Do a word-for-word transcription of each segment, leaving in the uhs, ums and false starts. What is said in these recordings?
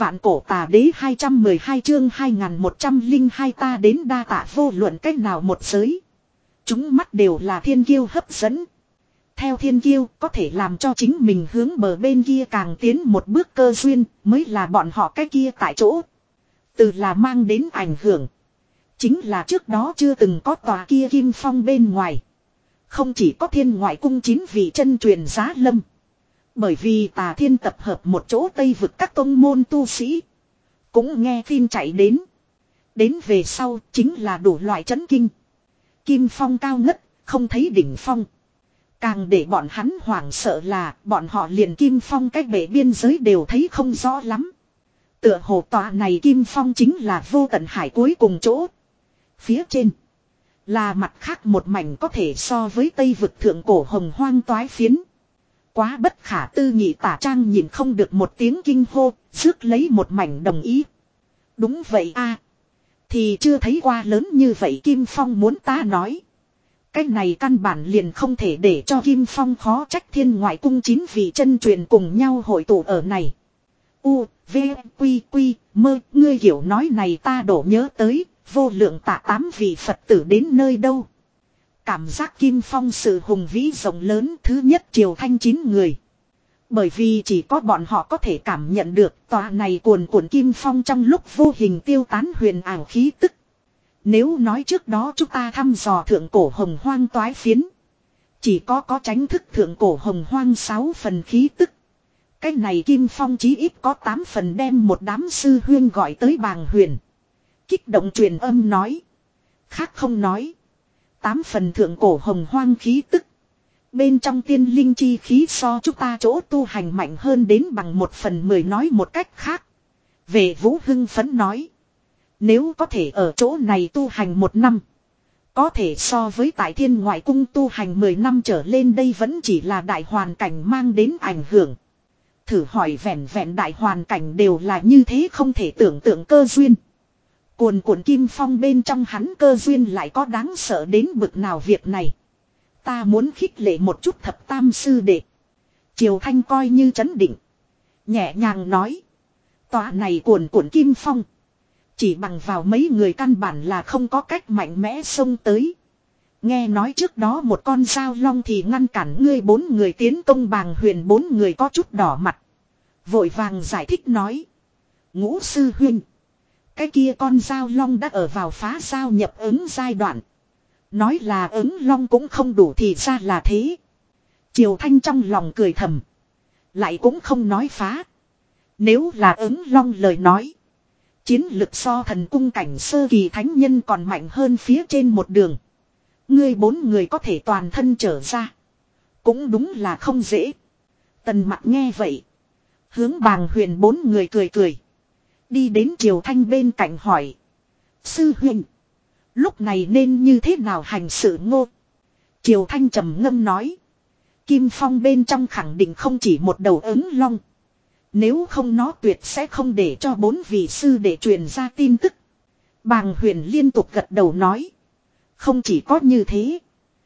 Vạn cổ tà đế hai trăm mười hai chương hai nghìn một trăm lẻ hai ta đến đa tạ vô luận cách nào một giới. Chúng mắt đều là thiên kiêu hấp dẫn. Theo thiên kiêu có thể làm cho chính mình hướng bờ bên kia càng tiến một bước cơ duyên mới là bọn họ cái kia tại chỗ. Từ là mang đến ảnh hưởng. Chính là trước đó chưa từng có tòa kia kim phong bên ngoài. Không chỉ có thiên ngoại cung chín vị chân truyền giá lâm. Bởi vì tà thiên tập hợp một chỗ Tây vực các tông môn tu sĩ. Cũng nghe tin chạy đến. Đến về sau chính là đủ loại chấn kinh. Kim phong cao ngất, không thấy đỉnh phong. Càng để bọn hắn hoảng sợ là bọn họ liền kim phong cách bể biên giới đều thấy không rõ lắm. Tựa hồ tòa này kim phong chính là vô tận hải cuối cùng chỗ. Phía trên là mặt khác một mảnh có thể so với Tây vực thượng cổ hồng hoang toái phiến. Quá bất khả tư nghị Tả Trang nhìn không được một tiếng kinh hô, rước lấy một mảnh đồng ý. Đúng vậy a, thì chưa thấy qua lớn như vậy Kim Phong muốn ta nói. Cái này căn bản liền không thể để cho Kim Phong khó trách thiên ngoại cung chín vị chân truyền cùng nhau hội tụ ở này. U, V, Quy, Quy, mơ, ngươi hiểu nói này ta đổ nhớ tới, vô lượng tạ tám vị Phật tử đến nơi đâu. Cảm giác Kim Phong sự hùng vĩ rộng lớn thứ nhất triều thanh chín người. Bởi vì chỉ có bọn họ có thể cảm nhận được tòa này cuồn cuộn Kim Phong trong lúc vô hình tiêu tán huyền ảo khí tức. Nếu nói trước đó chúng ta thăm dò thượng cổ hồng hoang toái phiến. Chỉ có có tránh thức thượng cổ hồng hoang sáu phần khí tức. Cái này Kim Phong chí ít có tám phần đem một đám sư huyên gọi tới bàng huyền. Kích động truyền âm nói. Khác không nói. Tám phần thượng cổ hồng hoang khí tức. Bên trong tiên linh chi khí so chúng ta chỗ tu hành mạnh hơn đến bằng một phần mười nói một cách khác. Về Vũ hưng phấn nói. Nếu có thể ở chỗ này tu hành một năm. Có thể so với tại thiên ngoại cung tu hành mười năm trở lên đây vẫn chỉ là đại hoàn cảnh mang đến ảnh hưởng. Thử hỏi vẹn vẹn đại hoàn cảnh đều là như thế không thể tưởng tượng cơ duyên. Cuồn cuộn Kim Phong bên trong hắn cơ duyên lại có đáng sợ đến bực nào việc này. Ta muốn khích lệ một chút thập tam sư đệ. Triều Thanh coi như trấn định. Nhẹ nhàng nói. Tòa này cuồn cuộn Kim Phong. Chỉ bằng vào mấy người căn bản là không có cách mạnh mẽ xông tới. Nghe nói trước đó một con dao long thì ngăn cản ngươi bốn người tiến công bàng huyền bốn người có chút đỏ mặt. Vội vàng giải thích nói. Ngũ sư huynh. Cái kia con dao long đã ở vào phá giao nhập ứng giai đoạn. Nói là ứng long cũng không đủ thì ra là thế. Triều Thanh trong lòng cười thầm. Lại cũng không nói phá. Nếu là ứng long lời nói. Chiến lực so thần cung cảnh sơ kỳ thánh nhân còn mạnh hơn phía trên một đường. Ngươi bốn người có thể toàn thân trở ra. Cũng đúng là không dễ. Tần Mặc nghe vậy. Hướng bàng huyền bốn người cười cười. Đi đến Triều Thanh bên cạnh hỏi. Sư huynh. Lúc này nên như thế nào hành sự ngô? Triều Thanh trầm ngâm nói. Kim Phong bên trong khẳng định không chỉ một đầu ứng long. Nếu không nó tuyệt sẽ không để cho bốn vị sư để truyền ra tin tức. Bàng huyền liên tục gật đầu nói. Không chỉ có như thế.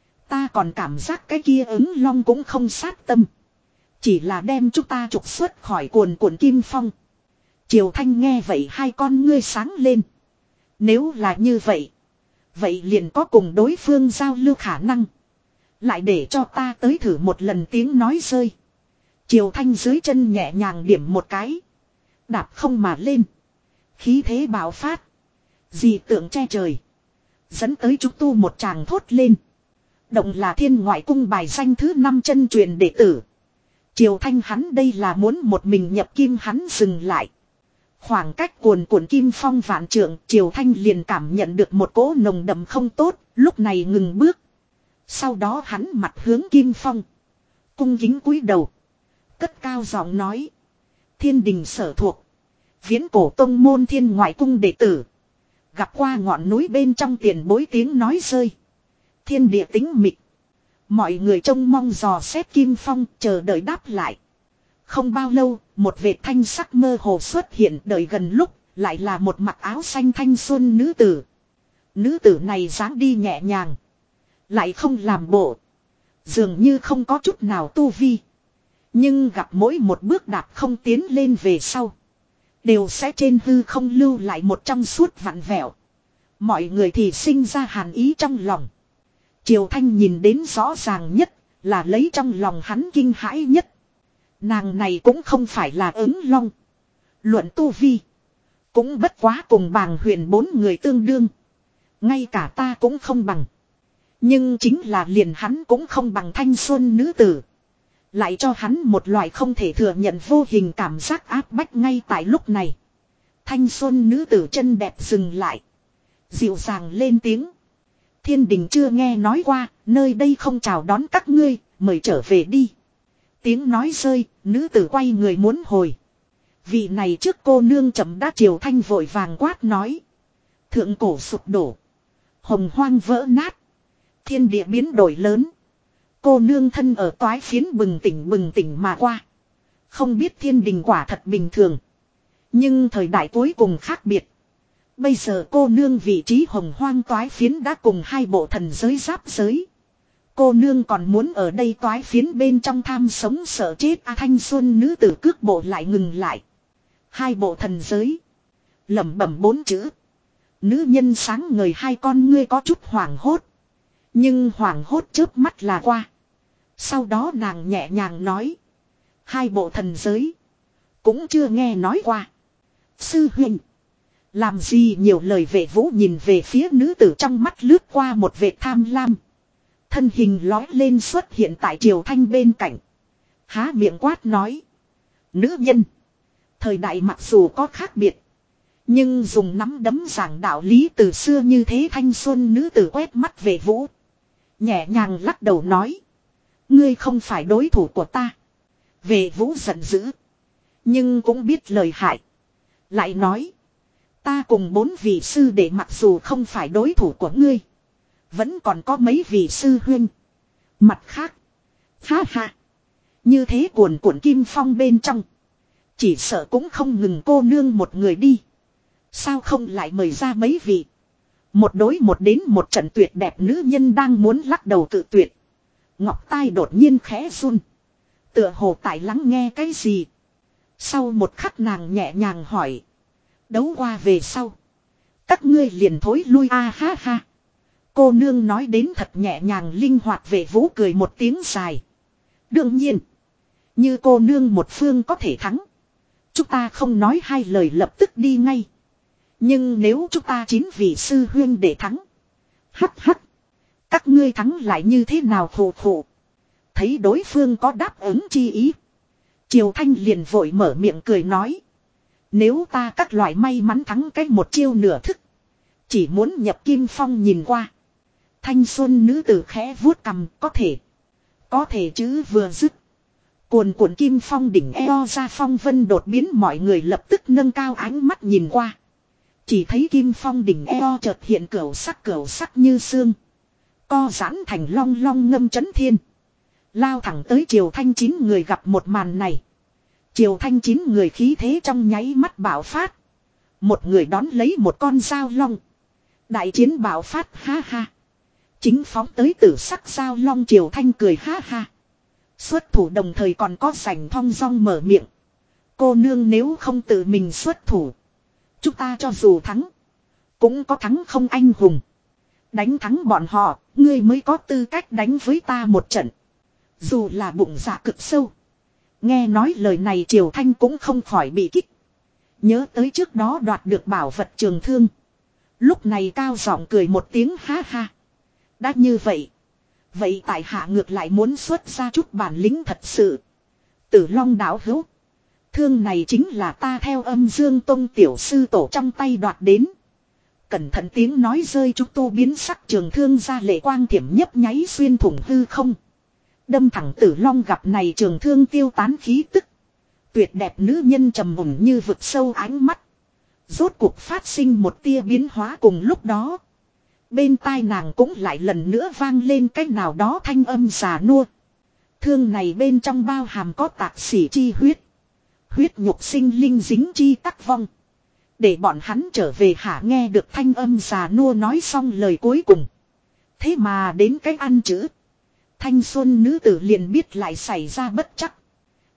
Ta còn cảm giác cái kia ứng long cũng không sát tâm. Chỉ là đem chúng ta trục xuất khỏi cuồn cuộn Kim Phong. Triều Thanh nghe vậy hai con ngươi sáng lên. Nếu là như vậy. Vậy liền có cùng đối phương giao lưu khả năng. Lại để cho ta tới thử một lần tiếng nói rơi. Triều Thanh dưới chân nhẹ nhàng điểm một cái. Đạp không mà lên. Khí thế bạo phát. Dị tượng che trời. Dẫn tới chúng tu một tràng thốt lên. Động là thiên ngoại cung bài danh thứ năm chân truyền đệ tử. Triều Thanh hắn đây là muốn một mình nhập kim hắn dừng lại. Khoảng cách cuồn cuộn Kim Phong vạn trượng, Triều Thanh liền cảm nhận được một cỗ nồng đậm không tốt, lúc này ngừng bước. Sau đó hắn mặt hướng Kim Phong. Cung kính cúi đầu. Cất cao giọng nói. Thiên đình sở thuộc. Viễn cổ tông môn thiên ngoại cung đệ tử. Gặp qua ngọn núi bên trong tiền bối tiếng nói rơi. Thiên địa tĩnh mịch. Mọi người trông mong dò xét Kim Phong chờ đợi đáp lại. Không bao lâu, một vệt thanh sắc mơ hồ xuất hiện đợi gần lúc, lại là một mặc áo xanh thanh xuân nữ tử. Nữ tử này dáng đi nhẹ nhàng. Lại không làm bộ. Dường như không có chút nào tu vi. Nhưng gặp mỗi một bước đạp không tiến lên về sau. đều sẽ trên hư không lưu lại một trong suốt vặn vẹo. Mọi người thì sinh ra hàn ý trong lòng. Triều Thanh nhìn đến rõ ràng nhất là lấy trong lòng hắn kinh hãi nhất. Nàng này cũng không phải là ứng long. Luận tu vi. Cũng bất quá cùng Bàng Huyền bốn người tương đương. Ngay cả ta cũng không bằng. Nhưng chính là liền hắn cũng không bằng thanh xuân nữ tử. Lại cho hắn một loại không thể thừa nhận vô hình cảm giác áp bách ngay tại lúc này. Thanh xuân nữ tử chân đẹp dừng lại. Dịu dàng lên tiếng. Thiên đình chưa nghe nói qua, nơi đây không chào đón các ngươi, mời trở về đi. Tiếng nói rơi, nữ tử quay người muốn hồi. Vị này trước cô nương chậm đã Triều Thanh vội vàng quát nói. Thượng cổ sụp đổ. Hồng hoang vỡ nát. Thiên địa biến đổi lớn. Cô nương thân ở toái phiến bừng tỉnh bừng tỉnh mà qua. Không biết thiên đình quả thật bình thường. Nhưng thời đại cuối cùng khác biệt. Bây giờ cô nương vị trí hồng hoang toái phiến đã cùng hai bộ thần giới giáp giới. Cô nương còn muốn ở đây toái phiến bên trong tham sống sợ chết a thanh xuân nữ tử cước bộ lại ngừng lại. Hai bộ thần giới. Lẩm bẩm bốn chữ. Nữ nhân sáng ngời hai con ngươi có chút hoảng hốt. Nhưng hoảng hốt chớp mắt là qua. Sau đó nàng nhẹ nhàng nói. Hai bộ thần giới. Cũng chưa nghe nói qua. Sư huynh. Làm gì nhiều lời vệ vũ nhìn về phía nữ tử trong mắt lướt qua một vệt tham lam. Thân hình lói lên xuất hiện tại Triều Thanh bên cạnh. Há miệng quát nói. Nữ nhân. Thời đại mặc dù có khác biệt. Nhưng dùng nắm đấm giảng đạo lý từ xưa như thế thanh xuân nữ tử quét mắt vệ vũ. Nhẹ nhàng lắc đầu nói. Ngươi không phải đối thủ của ta. Vệ vũ giận dữ. Nhưng cũng biết lời hại. Lại nói. Ta cùng bốn vị sư đệ mặc dù không phải đối thủ của ngươi. Vẫn còn có mấy vị sư huynh. Mặt khác. Ha ha. Như thế cuồn cuộn kim phong bên trong. Chỉ sợ cũng không ngừng cô nương một người đi. Sao không lại mời ra mấy vị. Một đối một đến một trận tuyệt đẹp nữ nhân đang muốn lắc đầu tự tuyệt. Ngọc tai đột nhiên khẽ run. Tựa hồ tại lắng nghe cái gì. Sau một khắc nàng nhẹ nhàng hỏi. Đấu qua về sau. Các ngươi liền thối lui a ha ha. Cô nương nói đến thật nhẹ nhàng linh hoạt vệ vũ cười một tiếng dài. Đương nhiên. Như cô nương một phương có thể thắng. Chúng ta không nói hai lời lập tức đi ngay. Nhưng nếu chúng ta chín vị sư huyên để thắng. Hắc hắc. Các ngươi thắng lại như thế nào khổ khổ. Thấy đối phương có đáp ứng chi ý. Triều Thanh liền vội mở miệng cười nói. Nếu ta các loại may mắn thắng cái một chiêu nửa thức. Chỉ muốn nhập kim phong nhìn qua. Thanh xuân nữ tử khẽ vuốt cằm có thể. Có thể chứ vừa dứt. Cuồn cuộn kim phong đỉnh eo ra phong vân đột biến mọi người lập tức nâng cao ánh mắt nhìn qua. Chỉ thấy kim phong đỉnh eo chợt hiện cửu sắc cửu sắc như xương. Co giãn thành long long ngâm chấn thiên. Lao thẳng tới Triều Thanh chín người gặp một màn này. Triều Thanh chín người khí thế trong nháy mắt bạo phát. Một người đón lấy một con dao long. Đại chiến bạo phát ha ha. Chính phóng tới tử sắc dao long Triều Thanh cười ha ha. Xuất thủ đồng thời còn có sảnh thong dong mở miệng. Cô nương nếu không tự mình xuất thủ. Chúng ta cho dù thắng. Cũng có thắng không anh hùng. Đánh thắng bọn họ. Ngươi mới có tư cách đánh với ta một trận. Dù là bụng dạ cực sâu. Nghe nói lời này Triều Thanh cũng không khỏi bị kích. Nhớ tới trước đó đoạt được bảo vật trường thương. Lúc này cao giọng cười một tiếng ha ha. Đã như vậy. Vậy tại hạ ngược lại muốn xuất ra chút bản lĩnh thật sự. Tử Long đạo hữu. Thương này chính là ta theo Âm Dương Tông tiểu sư tổ trong tay đoạt đến. Cẩn thận tiếng nói rơi chúng tu biến sắc trường thương ra lệ quang thiểm nhấp nháy xuyên thủng hư không. Đâm thẳng Tử Long gặp này trường thương tiêu tán khí tức. Tuyệt đẹp nữ nhân trầm mùng như vực sâu ánh mắt. Rốt cuộc phát sinh một tia biến hóa cùng lúc đó. Bên tai nàng cũng lại lần nữa vang lên cái nào đó thanh âm già nua. Thương này bên trong bao hàm có tạc xỉ chi huyết. Huyết nhục sinh linh dính chi tắc vong. Để bọn hắn trở về hả nghe được thanh âm già nua nói xong lời cuối cùng. Thế mà đến cái ăn chữ. Thanh xuân nữ tử liền biết lại xảy ra bất chắc.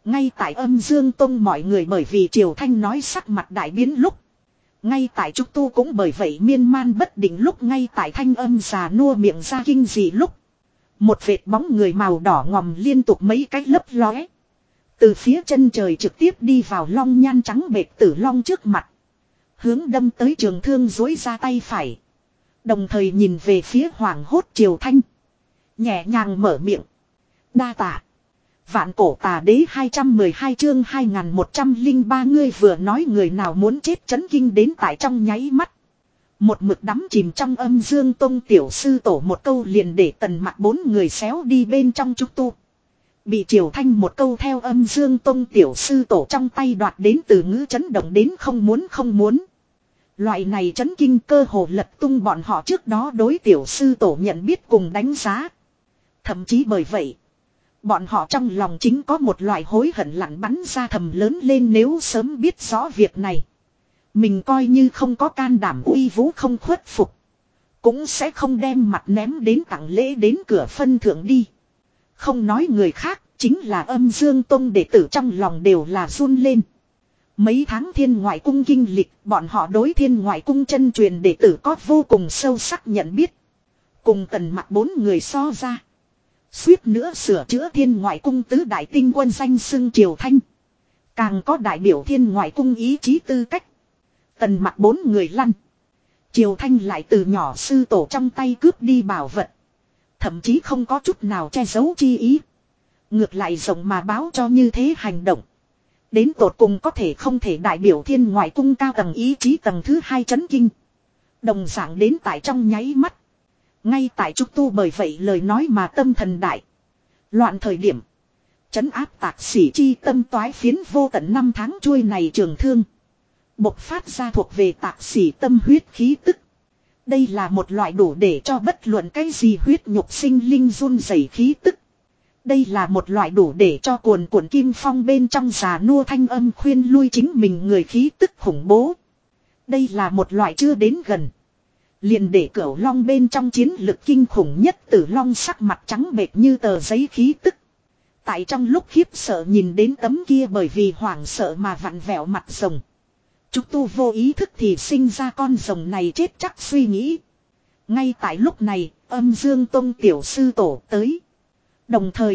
Ngay tại Âm Dương Tông mọi người bởi vì Triều Thanh nói sắc mặt đại biến lúc. Ngay tại Trúc Tu cũng bởi vậy miên man bất định lúc, ngay tại thanh âm già nua miệng ra kinh dị lúc. Một vệt bóng người màu đỏ ngòm liên tục mấy cách lấp lóe. Từ phía chân trời trực tiếp đi vào long nhan trắng bệt tử long trước mặt. Hướng đâm tới Trường Thương dối ra tay phải. Đồng thời nhìn về phía hoàng hốt Triều Thanh. Nhẹ nhàng mở miệng. Đa tạ. Vạn cổ tà đế hai trăm mười hai chương hai nghìn một trăm lẻ ba ngươi vừa nói người nào muốn chết chấn kinh đến tại trong nháy mắt. Một mực đắm chìm trong Âm Dương Tông tiểu sư tổ một câu liền để Tần Mặc bốn người xéo đi bên trong Trúc Tu. Bị Triều Thanh một câu theo Âm Dương Tông tiểu sư tổ trong tay đoạt đến từ ngữ chấn động đến không muốn không muốn. Loại này chấn kinh cơ hồ lật tung bọn họ trước đó đối tiểu sư tổ nhận biết cùng đánh giá. Thậm chí bởi vậy, bọn họ trong lòng chính có một loại hối hận lặn bắn ra thầm lớn lên, nếu sớm biết rõ việc này. Mình coi như không có can đảm uy vũ không khuất phục. Cũng sẽ không đem mặt ném đến tặng lễ đến cửa phân thượng đi. Không nói người khác, chính là Âm Dương Tông đệ tử trong lòng đều là run lên. Mấy tháng Thiên Ngoại Cung kinh lịch, bọn họ đối Thiên Ngoại Cung chân truyền đệ tử có vô cùng sâu sắc nhận biết. Cùng Tần Mặc bốn người so ra. Suýt nữa sửa chữa Thiên Ngoại Cung tứ đại tinh quân danh xưng Triều Thanh. Càng có đại biểu Thiên Ngoại Cung ý chí tư cách. Tần Mặc bốn người lăn. Triều Thanh lại từ nhỏ sư tổ trong tay cướp đi bảo vật. Thậm chí không có chút nào che giấu chi ý. Ngược lại rộng mà báo cho như thế hành động. Đến tột cùng có thể không thể đại biểu Thiên Ngoại Cung cao tầng ý chí tầng thứ hai chấn kinh. Đồng dạng đến tại trong nháy mắt. Ngay tại Trúc Tu bởi vậy lời nói mà tâm thần đại. Loạn thời điểm. Trấn áp tạc sĩ chi tâm toái phiến vô tận năm tháng chuôi này trường thương. Bộc phát ra thuộc về tạc sĩ tâm huyết khí tức. Đây là một loại đủ để cho bất luận cái gì huyết nhục sinh linh run rẩy khí tức. Đây là một loại đủ để cho cuồn cuộn kim phong bên trong già nua thanh âm khuyên lui chính mình người khí tức khủng bố. Đây là một loại chưa đến gần. Liền để cửu long bên trong chiến lực kinh khủng nhất Tử Long sắc mặt trắng bệch như tờ giấy khí tức. Tại trong lúc khiếp sợ nhìn đến tấm kia bởi vì hoảng sợ mà vặn vẹo mặt rồng. Trúc Tu vô ý thức thì sinh ra con rồng này chết chắc suy nghĩ. Ngay tại lúc này, Âm Dương Tông tiểu sư tổ tới. Đồng thời,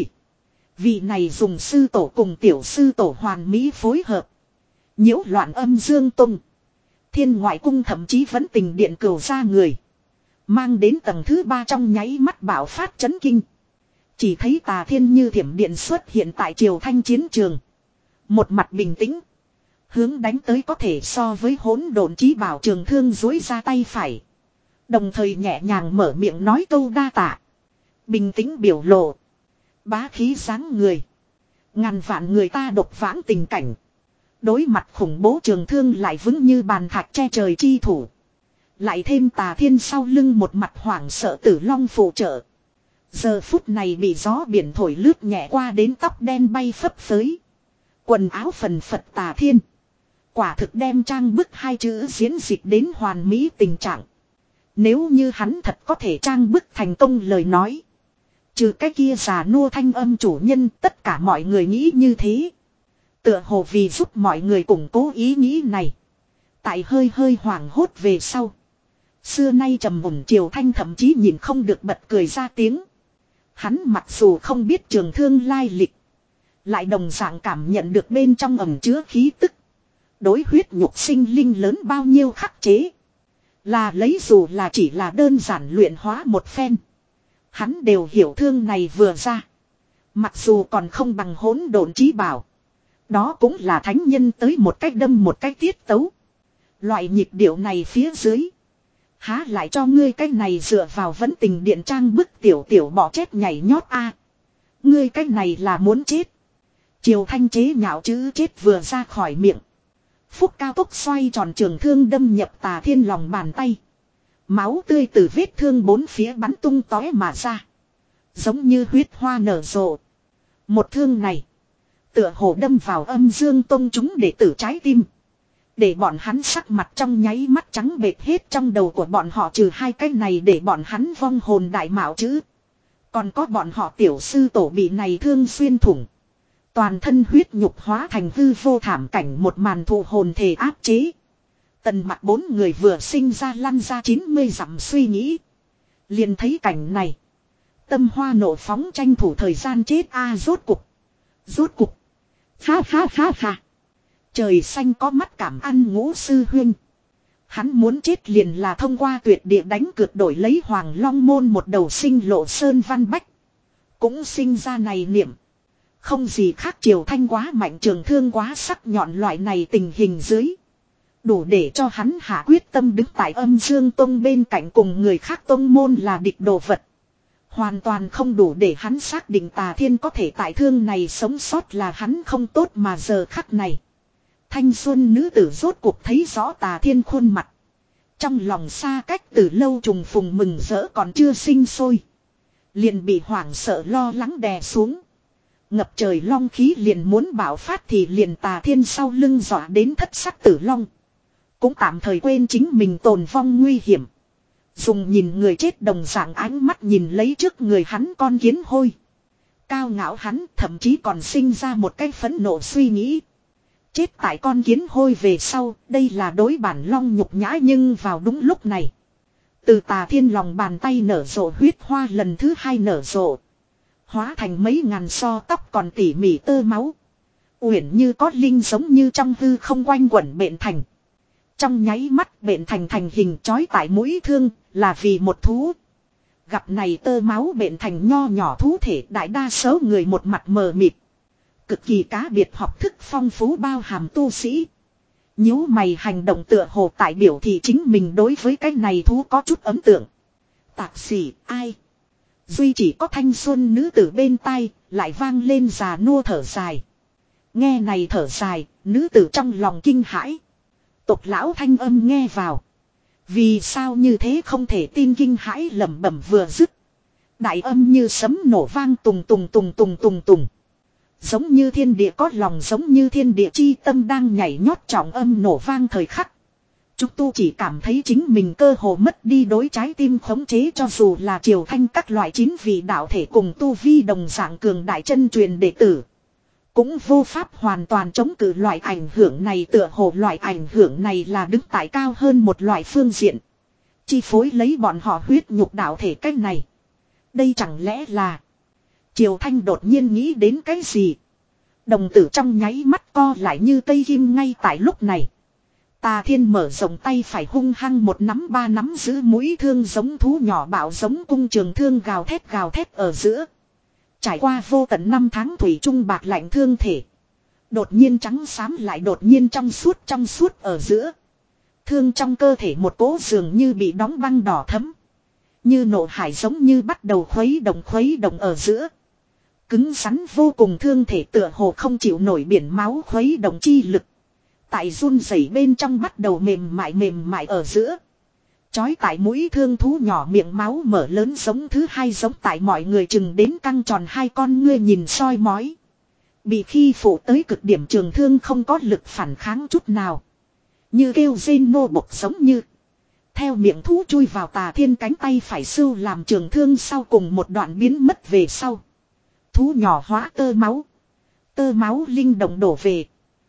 vị này dùng sư tổ cùng tiểu sư tổ hoàn mỹ phối hợp. Nhiễu loạn Âm Dương Tông. Thiên Ngoại Cung thậm chí vẫn tình điện cửu ra người. Mang đến tầng thứ ba trong nháy mắt bạo phát chấn kinh. Chỉ thấy Tà Thiên như thiểm điện xuất hiện tại Triều Thanh chiến trường. Một mặt bình tĩnh. Hướng đánh tới có thể so với hỗn độn chí bảo Trường Thương dối ra tay phải. Đồng thời nhẹ nhàng mở miệng nói câu đa tạ. Bình tĩnh biểu lộ. Bá khí sáng người. Ngàn vạn người ta độc vãng tình cảnh. Đối mặt khủng bố Trường Thương lại vững như bàn thạch che trời chi thủ. Lại thêm Tà Thiên sau lưng một mặt hoảng sợ Tử Long phụ trợ. Giờ phút này bị gió biển thổi lướt nhẹ qua đến tóc đen bay phấp phới. Quần áo phần phật Tà Thiên. Quả thực đem trang bức hai chữ diễn dịch đến hoàn mỹ tình trạng. Nếu như hắn thật có thể trang bức thành công lời nói. Trừ cái kia già nua thanh âm chủ nhân, tất cả mọi người nghĩ như thế. Tựa hồ vì giúp mọi người củng cố ý nghĩ này. Tại hơi hơi hoảng hốt về sau. Xưa nay trầm mùng Triều Thanh thậm chí nhìn không được bật cười ra tiếng. Hắn mặc dù không biết Trường Thương lai lịch. Lại đồng dạng cảm nhận được bên trong ẩm chứa khí tức. Đối huyết nhục sinh linh lớn bao nhiêu khắc chế. Là lấy dù là chỉ là đơn giản luyện hóa một phen. Hắn đều hiểu thương này vừa ra. Mặc dù còn không bằng hỗn độn chí bảo. Đó cũng là thánh nhân tới một cách đâm một cách tiết tấu. Loại nhịp điệu này phía dưới. Há lại cho ngươi cách này dựa vào vẫn tình điện trang bức tiểu tiểu bỏ chết nhảy nhót a. Ngươi cách này là muốn chết. Triều Thanh chế nhạo chữ chết vừa ra khỏi miệng. Phúc cao tốc xoay tròn Trường Thương đâm nhập Tà Thiên lòng bàn tay. Máu tươi từ vết thương bốn phía bắn tung tóe mà ra. Giống như huyết hoa nở rộ. Một thương này. Tựa hồ đâm vào Âm Dương Tông chúng đệ tử trái tim. Để bọn hắn sắc mặt trong nháy mắt trắng bệch hết, trong đầu của bọn họ trừ hai cái này để bọn hắn vong hồn đại mạo chứ. Còn có bọn họ tiểu sư tổ bị này thương xuyên thủng. Toàn thân huyết nhục hóa thành hư vô thảm cảnh, một màn thụ hồn thể áp chế. Tần Mặc bốn người vừa sinh ra lăn ra chín mươi dặm suy nghĩ. Liền thấy cảnh này. Tâm hoa nộ phóng, tranh thủ thời gian chết a à, rốt cục. Rốt cục. Ha ha ha ha. Trời xanh có mắt cảm ăn Ngũ sư huynh. Hắn muốn chết liền là thông qua tuyệt địa đánh cược đổi lấy Hoàng Long môn một đầu sinh lộ sơn văn bách. Cũng sinh ra này niệm. Không gì khác, Triều Thanh quá mạnh, trường thương quá sắc nhọn, loại này tình hình dưới. Đủ để cho hắn hạ quyết tâm đứng tại Âm Dương Tông bên cạnh cùng người khác tông môn là địch đồ vật. Hoàn toàn không đủ để hắn xác định Tà Thiên có thể tại thương này sống sót là hắn không tốt, mà giờ khắc này. Thanh xuân nữ tử rốt cuộc thấy rõ Tà Thiên khuôn mặt. Trong lòng xa cách từ lâu trùng phùng mừng rỡ còn chưa sinh sôi. Liền bị hoảng sợ lo lắng đè xuống. Ngập trời long khí liền muốn bạo phát thì liền Tà Thiên sau lưng dọa đến thất sắc tử long. Cũng tạm thời quên chính mình tồn vong nguy hiểm. Dùng nhìn người chết đồng dạng ánh mắt nhìn lấy trước người hắn con kiến hôi. Cao ngạo hắn thậm chí còn sinh ra một cái phẫn nộ suy nghĩ. Chết tại con kiến hôi về sau, đây là đối bản long nhục nhã, nhưng vào đúng lúc này. Từ Tà Thiên lòng bàn tay nở rộ huyết hoa lần thứ hai nở rộ. Hóa thành mấy ngàn so tóc còn tỉ mỉ tơ máu. Uyển như có linh giống như trong hư không quanh quẩn bện thành. Trong nháy mắt bện thành thành hình chói tại mũi thương là vì một thú. Gặp này tơ máu bện thành nho nhỏ thú thể, đại đa số người một mặt mờ mịt. Cực kỳ cá biệt học thức phong phú bao hàm tu sĩ. Nhíu mày hành động tựa hồ tại biểu thị chính mình đối với cái này thú có chút ấn tượng. Tạp sĩ ai? Duy chỉ có thanh xuân nữ tử bên tai lại vang lên già nua thở dài. Nghe này thở dài, nữ tử trong lòng kinh hãi. Tộc lão thanh âm nghe vào. Vì sao như thế không thể tin kinh hãi lẩm bẩm vừa dứt. Đại âm như sấm nổ vang tùng tùng tùng tùng tùng tùng. Giống như thiên địa có lòng, giống như thiên địa chi tâm đang nhảy nhót, trọng âm nổ vang thời khắc. Chúng tu chỉ cảm thấy chính mình cơ hồ mất đi đối trái tim khống chế, cho dù là Triều Thanh các loại chín vị đạo thể cùng tu vi đồng dạng cường đại chân truyền đệ tử. Cũng vô pháp hoàn toàn chống cự loại ảnh hưởng này, tựa hồ loại ảnh hưởng này là đứng tại cao hơn một loại phương diện. Chi phối lấy bọn họ huyết nhục đạo thể cách này. Đây chẳng lẽ là... Triều Thanh đột nhiên nghĩ đến cái gì? Đồng tử trong nháy mắt co lại như cây kim ngay tại lúc này. Tà Thiên mở rộng tay phải hung hăng một nắm ba nắm giữ mũi thương giống thú nhỏ bạo giống cung trường thương gào thét gào thét ở giữa. Trải qua vô tận năm tháng thủy chung bạc lạnh thương thể. Đột nhiên trắng xám lại đột nhiên trong suốt trong suốt ở giữa. Thương trong cơ thể một cỗ dường như bị đóng băng đỏ thẫm. Như nộ hải giống như bắt đầu khuấy động khuấy động ở giữa. Cứng rắn vô cùng thương thể tựa hồ không chịu nổi biển máu khuấy động chi lực. Tại run rẩy bên trong bắt đầu mềm mại mềm mại ở giữa. Chói tại mũi thương thú nhỏ miệng máu mở lớn giống thứ hai, giống tại mọi người chừng đến căng tròn hai con ngươi nhìn soi mói. Bị khi phụ tới cực điểm trường thương không có lực phản kháng chút nào. Như kêu rên nô bộc giống như. Theo miệng thú chui vào Tà Thiên cánh tay phải sưu làm trường thương sau cùng một đoạn biến mất về sau. Thú nhỏ hóa tơ máu. Tơ máu linh động đổ về.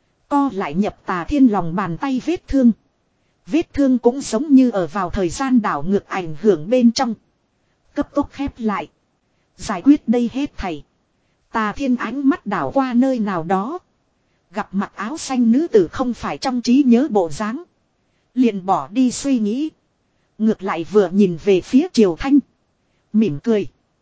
Co lại nhập Tà Thiên lòng bàn tay vết thương. Vết thương cũng giống như ở vào thời gian đảo ngược ảnh hưởng bên trong. Cấp tốc khép lại. Giải quyết đây hết thảy. Tà Thiên ánh mắt đảo qua nơi nào đó. Gặp mặc áo xanh nữ tử không phải trong trí nhớ bộ dáng. Liền bỏ đi suy nghĩ. Ngược lại vừa nhìn về phía Triều Thanh. Mỉm cười.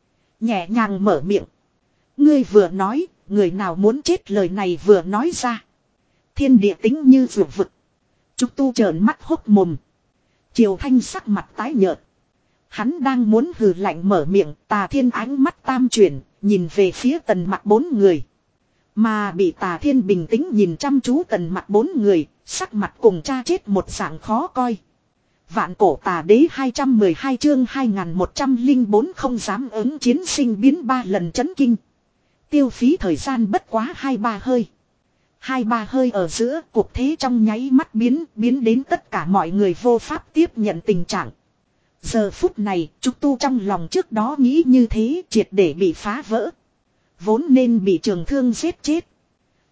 Nhẹ nhàng mở miệng. Ngươi vừa nói, người nào muốn chết, lời này vừa nói ra. Thiên địa tính như vượt vực. Trúc tu trợn mắt hốc mồm. Triều Thanh sắc mặt tái nhợt. Hắn đang muốn hừ lạnh mở miệng, Tà Thiên ánh mắt tam chuyển, nhìn về phía Tần Mặc bốn người. Mà bị Tà Thiên bình tĩnh nhìn chăm chú Tần Mặc bốn người, sắc mặt cùng cha chết một dạng khó coi. Vạn cổ tà đế hai trăm mười hai chương hai nghìn một trăm lẻ bốn không dám ứng chiến sinh biến ba lần chấn kinh. Tiêu phí thời gian bất quá hai ba hơi. Hai ba hơi ở giữa cuộc thế trong nháy mắt biến biến đến tất cả mọi người vô pháp tiếp nhận tình trạng. Giờ phút này chúng tu trong lòng trước đó nghĩ như thế triệt để bị phá vỡ. Vốn nên bị trường thương giết chết.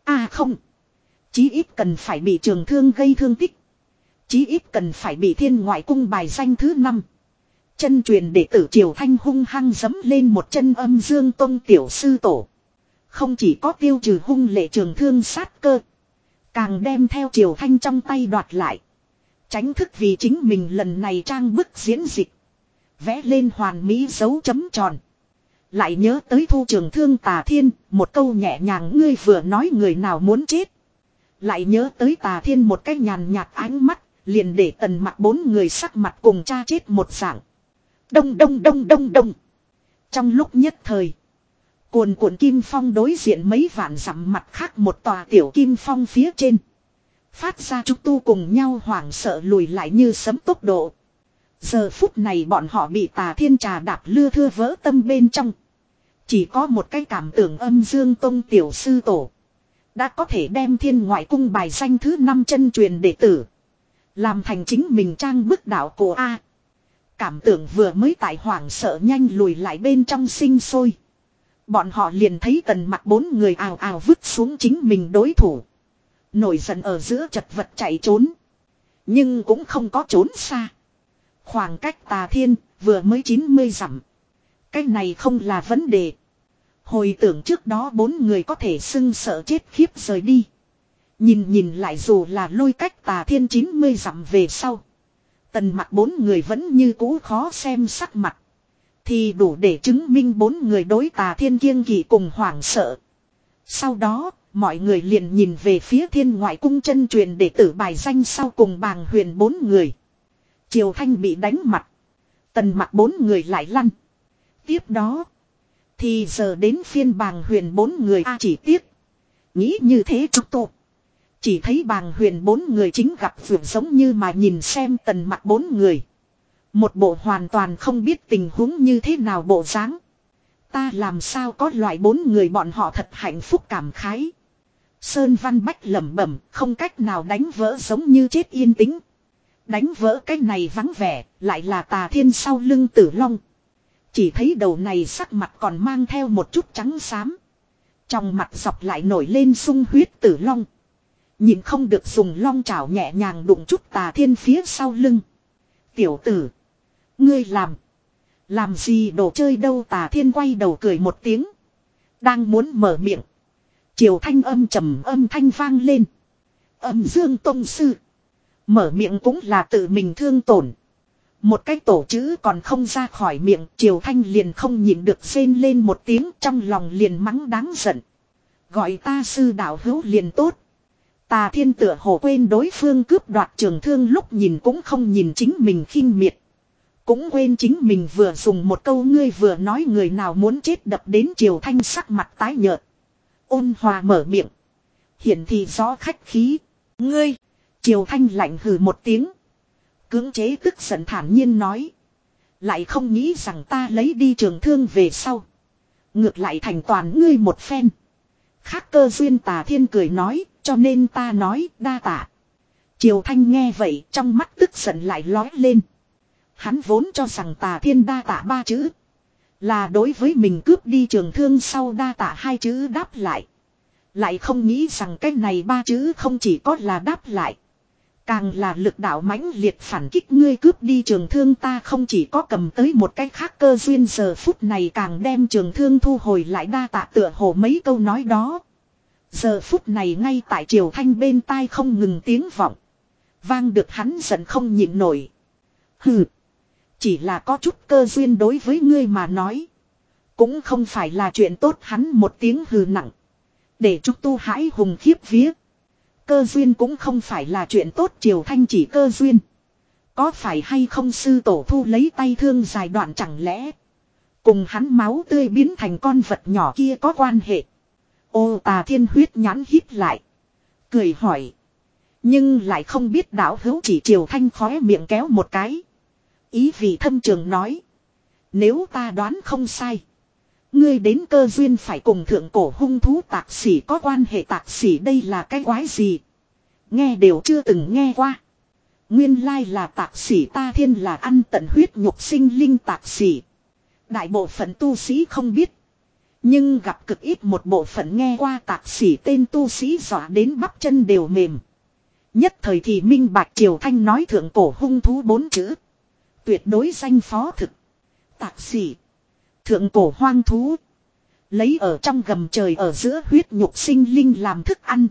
À không. Chí ít cần phải bị trường thương gây thương tích. Chí ít cần phải bị thiên ngoại cung bài danh thứ năm. Chân truyền đệ tử Triều Thanh hung hăng giẫm lên một chân Âm Dương Tông tiểu sư tổ. Không chỉ có tiêu trừ hung lệ trường thương sát cơ. Càng đem theo Triều Thanh trong tay đoạt lại. Tránh thức vì chính mình lần này trang bức diễn dịch. Vẽ lên hoàn mỹ dấu chấm tròn. Lại nhớ tới thu trường thương Tà Thiên, một câu nhẹ nhàng ngươi vừa nói người nào muốn chết. Lại nhớ tới Tà Thiên một cái nhàn nhạt ánh mắt, liền để Tần Mặc bốn người sắc mặt cùng cha chết một dạng. Đông đông đông đông đông. Trong lúc nhất thời, cuồn cuộn kim phong đối diện mấy vạn dặm mặt khác một tòa tiểu kim phong phía trên. Phát ra trúc tu cùng nhau hoảng sợ lùi lại như sấm tốc độ. Giờ phút này bọn họ bị Tà Thiên trà đạp lưa thưa vỡ tâm bên trong. Chỉ có một cái cảm tưởng Âm Dương Tông tiểu sư tổ. Đã có thể đem thiên ngoại cung bài danh thứ năm chân truyền đệ tử. Làm thành chính mình trang bức đạo cổ A. Cảm tưởng vừa mới tại hoảng sợ nhanh lùi lại bên trong sinh sôi. Bọn họ liền thấy Tần Mặc bốn người ào ào vứt xuống chính mình đối thủ. Nổi giận ở giữa chật vật chạy trốn. Nhưng cũng không có trốn xa. Khoảng cách Tà Thiên vừa mới chín mươi dặm. Cái này không là vấn đề. Hồi tưởng trước đó bốn người có thể xưng sợ chết khiếp rời đi. Nhìn nhìn lại dù là lôi cách Tà Thiên chín mươi dặm về sau. Tần Mặc bốn người vẫn như cũ khó xem sắc mặt. Thì đủ để chứng minh bốn người đối Tà Thiên kiêng kỵ cùng hoảng sợ. Sau đó, mọi người liền nhìn về phía thiên ngoại cung chân truyền đệ tử bài danh sau cùng Bàng Huyền bốn người. Triều Thanh bị đánh mặt. Tần Mặc bốn người lại lăn. Tiếp đó, thì giờ đến phiên Bàng Huyền bốn người a chỉ tiếc. Nghĩ như thế trúc tô. Chỉ thấy Bàng Huyền bốn người chính gặp vượt giống như mà nhìn xem Tần Mặc bốn người. Một bộ hoàn toàn không biết tình huống như thế nào bộ dáng. Ta làm sao có loại bốn người bọn họ thật hạnh phúc cảm khái. Sơn Văn Bách lẩm bẩm, không cách nào đánh vỡ giống như chết yên tĩnh. Đánh vỡ cái này vắng vẻ, lại là Tà Thiên sau lưng Tử Long. Chỉ thấy đầu này sắc mặt còn mang theo một chút trắng xám. Trong mặt dọc lại nổi lên sung huyết Tử Long. Nhìn không được dùng long chảo nhẹ nhàng đụng chút Tà Thiên phía sau lưng. Tiểu tử, ngươi làm. Làm gì đồ chơi đâu. Tà Thiên quay đầu cười một tiếng. Đang muốn mở miệng. Triều Thanh âm trầm âm thanh vang lên. Âm Dương Tông sư. Mở miệng cũng là tự mình thương tổn. Một cái tổ chữ còn không ra khỏi miệng. Triều Thanh liền không nhịn được rên lên một tiếng. Trong lòng liền mắng đáng giận. Gọi ta sư đạo hữu liền tốt. Tà Thiên tựa hồ quên đối phương cướp đoạt trường thương lúc nhìn cũng không nhìn chính mình khinh miệt. Cũng quên chính mình vừa dùng một câu ngươi vừa nói người nào muốn chết đập đến Triều Thanh sắc mặt tái nhợt. Ôn hòa mở miệng. Hiển thị rõ khách khí. Ngươi. Triều Thanh lạnh hừ một tiếng. Cưỡng chế tức giận thản nhiên nói. Lại không nghĩ rằng ta lấy đi trường thương về sau. Ngược lại thành toàn ngươi một phen. Khác cơ duyên. Tà Thiên cười nói. Cho nên ta nói đa tạ. Triều Thanh nghe vậy trong mắt tức giận lại lói lên. Hắn vốn cho rằng Tà Thiên đa tạ ba chữ. Là đối với mình cướp đi trường thương sau đa tạ hai chữ đáp lại. Lại không nghĩ rằng cái này ba chữ không chỉ có là đáp lại. Càng là lực đạo mãnh liệt phản kích ngươi cướp đi trường thương ta không chỉ có cầm tới một cái khác cơ duyên giờ phút này càng đem trường thương thu hồi lại đa tạ tựa hồ mấy câu nói đó. Giờ phút này ngay tại Triều Thanh bên tai không ngừng tiếng vọng. Vang được hắn giận không nhịn nổi. Hừ. Chỉ là có chút cơ duyên đối với ngươi mà nói. Cũng không phải là chuyện tốt hắn một tiếng hừ nặng. Để trúc tu hãi hùng khiếp vía. Cơ duyên cũng không phải là chuyện tốt Triều Thanh chỉ cơ duyên. Có phải hay không sư tổ thu lấy tay thương dài đoạn chẳng lẽ. Cùng hắn máu tươi biến thành con vật nhỏ kia có quan hệ. Ô Tà Thiên huyết nhãn hít lại. Cười hỏi. Nhưng lại không biết đạo hữu chỉ Triều Thanh khóe miệng kéo một cái. Ý vị thâm trường nói. Nếu ta đoán không sai. Ngươi đến cơ duyên phải cùng thượng cổ hung thú tạc sỉ có quan hệ tạc sỉ đây là cái quái gì. Nghe đều chưa từng nghe qua. Nguyên lai là tạc sỉ Ta Thiên là ăn tận huyết nhục sinh linh tạc sỉ. Đại bộ phận tu sĩ không biết. Nhưng gặp cực ít một bộ phận nghe qua tạc xỉ tên tu sĩ dọa đến bắp chân đều mềm. Nhất thời thì minh bạch Triều Thanh nói thượng cổ hung thú bốn chữ. Tuyệt đối danh phó thực. Tạc xỉ. Thượng cổ hoang thú. Lấy ở trong gầm trời ở giữa huyết nhục sinh linh làm thức ăn.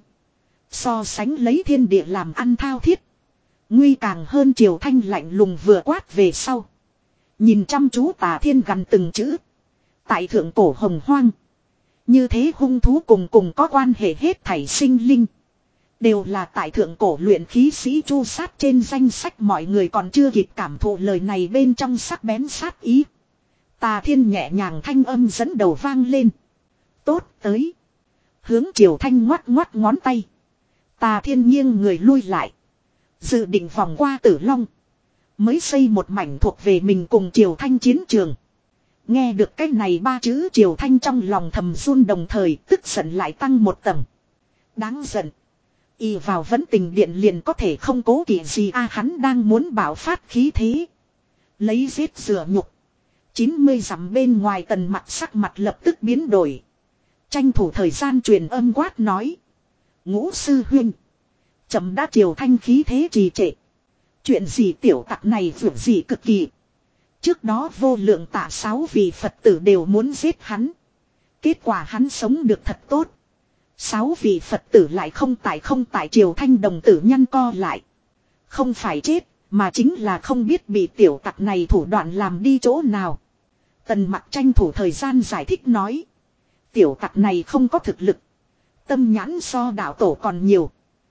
So sánh lấy thiên địa làm ăn thao thiết. Nguy càng hơn Triều Thanh lạnh lùng vừa quát về sau. Nhìn chăm chú Tà Thiên gần từng chữ. Tại thượng cổ hồng hoang. Như thế hung thú cùng cùng có quan hệ hết thảy sinh linh. Đều là tại thượng cổ luyện khí sĩ chu sát trên danh sách mọi người còn chưa kịp cảm thụ lời này bên trong sắc bén sát ý. Tà Thiên nhẹ nhàng thanh âm dẫn đầu vang lên. Tốt tới. Hướng Triều Thanh ngoắt ngoắt ngón tay. Tà Thiên nghiêng người lui lại. Dự định vòng qua Tử Long. Mới xây một mảnh thuộc về mình cùng Triều Thanh chiến trường. Nghe được cái này ba chữ Triều Thanh trong lòng thầm run đồng thời tức giận lại tăng một tầng. Đáng giận. Y vào vẫn tình điện liền có thể không cố kỵ gì a hắn đang muốn bảo phát khí thế. Lấy giết rửa nhục. chín mươi dặm bên ngoài Tần Mặc sắc mặt lập tức biến đổi. Tranh thủ thời gian truyền âm quát nói. Ngũ sư huynh. Chậm đã Triều Thanh khí thế trì trệ. Chuyện gì tiểu tặc này vượt gì cực kỳ. Trước đó vô lượng tạ sáu vị Phật tử đều muốn giết hắn. Kết quả hắn sống được thật tốt. Sáu vị Phật tử lại không tại không tại Triều Thanh đồng tử nhăn co lại. Không phải chết, mà chính là không biết bị tiểu tặc này thủ đoạn làm đi chỗ nào. Tần Mặc tranh thủ thời gian giải thích nói. Tiểu tặc này không có thực lực. Tâm nhãn so đạo tổ còn nhiều.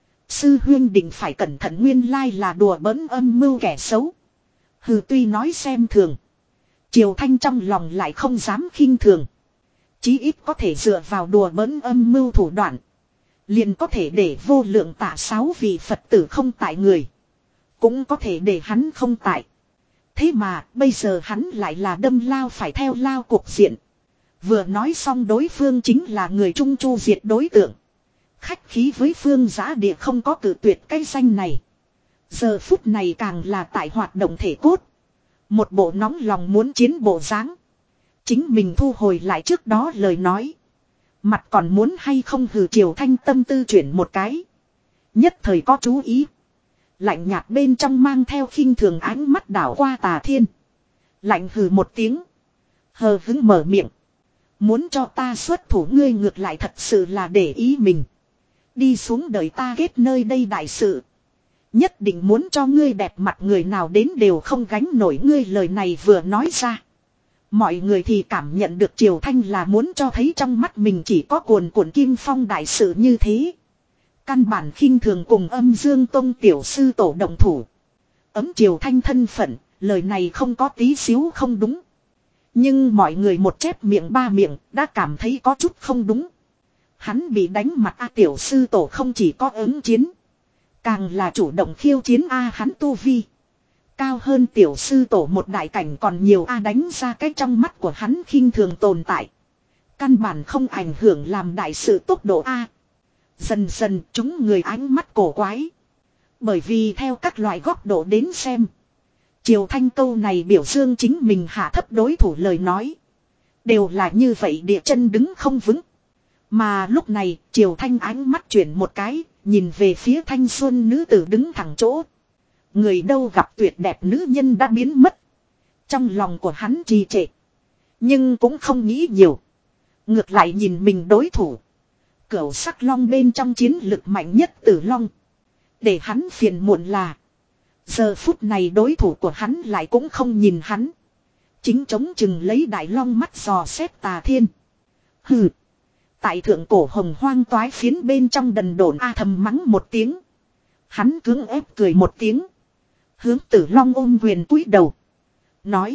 Sư huyên định phải cẩn thận nguyên lai là đùa bỡn âm mưu kẻ xấu. Hừ tuy nói xem thường. Triều Thanh trong lòng lại không dám khinh thường. Chí ít có thể dựa vào đùa bỡn âm mưu thủ đoạn. Liền có thể để vô lượng tạ sáu vị Phật tử không tại người. Cũng có thể để hắn không tại. Thế mà bây giờ hắn lại là đâm lao phải theo lao cuộc diện. Vừa nói xong đối phương chính là người trung chu diệt đối tượng. Khách khí với phương giã địa không có cử tuyệt cái danh này. Giờ phút này càng là tại hoạt động thể cốt. Một bộ nóng lòng muốn chiến bộ dáng. Chính mình thu hồi lại trước đó lời nói. Mặt còn muốn hay không hừ Triều Thanh tâm tư chuyển một cái. Nhất thời có chú ý. Lạnh nhạt bên trong mang theo khinh thường ánh mắt đảo qua Tà Thiên. Lạnh hừ một tiếng. Hờ hứng mở miệng. Muốn cho ta xuất thủ ngươi ngược lại thật sự là để ý mình. Đi xuống đời ta kết nơi đây đại sự. Nhất định muốn cho ngươi đẹp mặt người nào đến đều không gánh nổi ngươi lời này vừa nói ra. Mọi người thì cảm nhận được Triều Thanh là muốn cho thấy trong mắt mình chỉ có cuồn cuộn kim phong đại sự như thế. Căn bản khinh thường cùng Âm Dương Tông tiểu sư tổ động thủ. Ấm Triều Thanh thân phận, lời này không có tí xíu không đúng. Nhưng mọi người một chép miệng ba miệng đã cảm thấy có chút không đúng. Hắn bị đánh mặt a tiểu sư tổ không chỉ có ứng chiến. Càng là chủ động khiêu chiến a hắn tu vi. Cao hơn tiểu sư tổ một đại cảnh còn nhiều a đánh ra cái trong mắt của hắn khinh thường tồn tại. Căn bản không ảnh hưởng làm đại sự tốc độ a. Dần dần chúng người ánh mắt cổ quái. Bởi vì theo các loại góc độ đến xem. Triều Thanh câu này biểu dương chính mình hạ thấp đối thủ lời nói. Đều là như vậy địa chân đứng không vững. Mà lúc này Triều Thanh ánh mắt chuyển một cái. Nhìn về phía thanh xuân nữ tử đứng thẳng chỗ. Người đâu gặp tuyệt đẹp nữ nhân đã biến mất. Trong lòng của hắn trì trệ. Nhưng cũng không nghĩ nhiều. Ngược lại nhìn mình đối thủ. Cửu sắc long bên trong chiến lực mạnh nhất Tử Long. Để hắn phiền muộn là. Giờ phút này đối thủ của hắn lại cũng không nhìn hắn. Chính chống chừng lấy đại long mắt dò xét Tà Thiên. Hừ. Tại thượng cổ hồng hoang toái phiến bên trong đần độn a thầm mắng một tiếng. Hắn cưỡng ép cười một tiếng. Hướng Tử Long ôm quyền cúi đầu. Nói.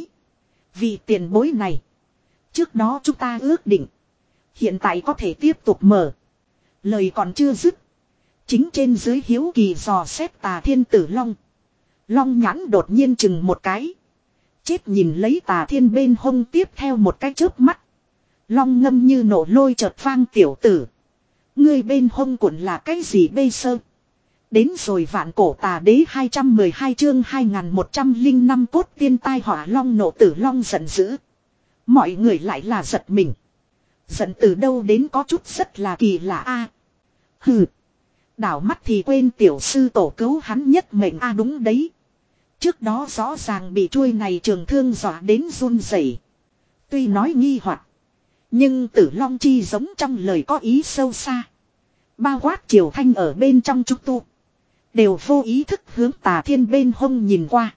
Vì tiền bối này. Trước đó chúng ta ước định. Hiện tại có thể tiếp tục mở. Lời còn chưa dứt. Chính trên dưới hiếu kỳ dò xét Tà Thiên Tử Long. Long nhãn đột nhiên chừng một cái. Chết nhìn lấy Tà Thiên bên hông tiếp theo một cái chớp mắt. Long ngâm như nổ lôi chợt vang tiểu tử. Ngươi bên hông cuộn là cái gì bê sơ? Đến rồi vạn cổ tà đế hai trăm mười hai chương hai nghìn một trăm lẻ năm cốt tiên tai hỏa long nộ Tử Long giận dữ. Mọi người lại là giật mình. Giận từ đâu đến có chút rất là kỳ lạ a. Hừ. Đảo mắt thì quên tiểu sư tổ cứu hắn nhất mệnh a, đúng đấy. Trước đó rõ ràng bị chuôi này trường thương dọa đến run rẩy. Tuy nói nghi hoặc, nhưng Tử Long Chi giống trong lời có ý sâu xa. Bao quát Triều Thanh ở bên trong trúc tu, đều vô ý thức hướng Tà Thiên bên hông nhìn qua.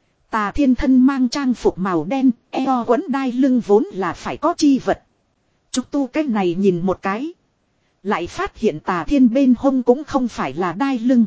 Tà Thiên thân mang trang phục màu đen, eo quấn đai lưng vốn là phải có chi vật. Trúc tu cách này nhìn một cái, lại phát hiện Tà Thiên bên hông cũng không phải là đai lưng,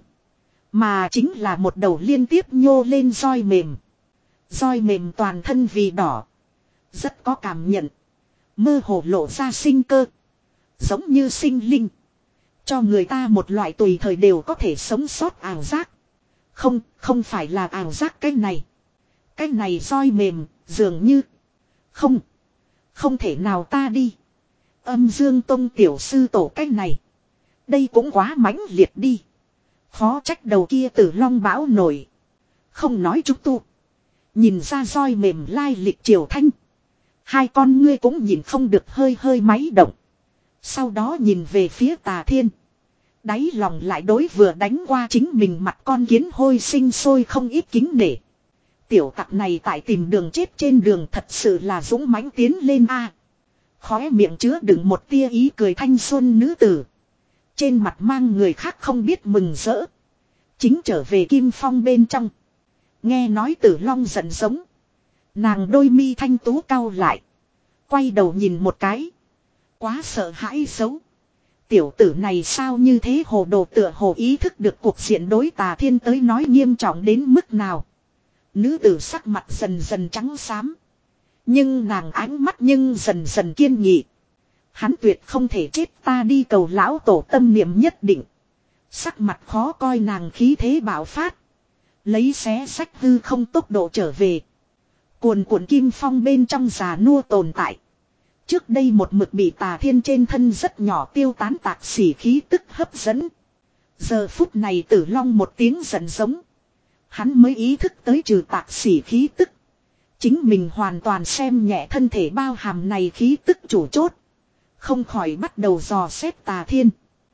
mà chính là một đầu liên tiếp nhô lên roi mềm. Roi mềm toàn thân vì đỏ, rất có cảm nhận, mơ hồ lộ ra sinh cơ, giống như sinh linh, cho người ta một loại tùy thời đều có thể sống sót ảo giác. Không, không phải là ảo giác cái này. Cái này roi mềm, dường như. Không, không thể nào ta đi. Âm Dương Tông tiểu sư tổ cái này. Đây cũng quá mãnh liệt đi. Khó trách đầu kia Tử Long bão nổi. Không nói trúc tu, nhìn ra roi mềm lai lịch Triều Thanh, hai con ngươi cũng nhìn không được hơi hơi máy động. Sau đó nhìn về phía Tà Thiên, đáy lòng lại đối vừa đánh qua chính mình mặt con kiến hôi sinh sôi không ít kính nể. Tiểu tặc này tại tìm đường chết trên đường thật sự là dũng mãnh tiến lên a. Khóe miệng chứa đựng một tia ý cười thanh xuân nữ tử, trên mặt mang người khác không biết mừng rỡ. Chính trở về Kim Phong bên trong, nghe nói Tử Long giận giống, nàng đôi mi thanh tú cau lại, quay đầu nhìn một cái, quá sợ hãi xấu. Tiểu tử này sao như thế, hồ đồ, tựa hồ ý thức được cuộc diện đối Tà Thiên tới nói nghiêm trọng đến mức nào. Nữ tử sắc mặt dần dần trắng xám, nhưng nàng ánh mắt nhưng dần dần kiên nghị. Hắn tuyệt không thể chết, ta đi cầu lão tổ, tâm niệm nhất định. Sắc mặt khó coi nàng khí thế bạo phát, lấy xé sách hư không tốc độ trở về. Cuồn cuộn kim phong bên trong già nua tồn tại, trước đây một mực bị Tà Thiên trên thân rất nhỏ tiêu tán tạc xỉ khí tức hấp dẫn. Giờ phút này Tử Long một tiếng giận giống, hắn mới ý thức tới trừ tạc xỉ khí tức, chính mình hoàn toàn xem nhẹ thân thể bao hàm này khí tức chủ chốt. Không khỏi bắt đầu dò xét Tà Thiên.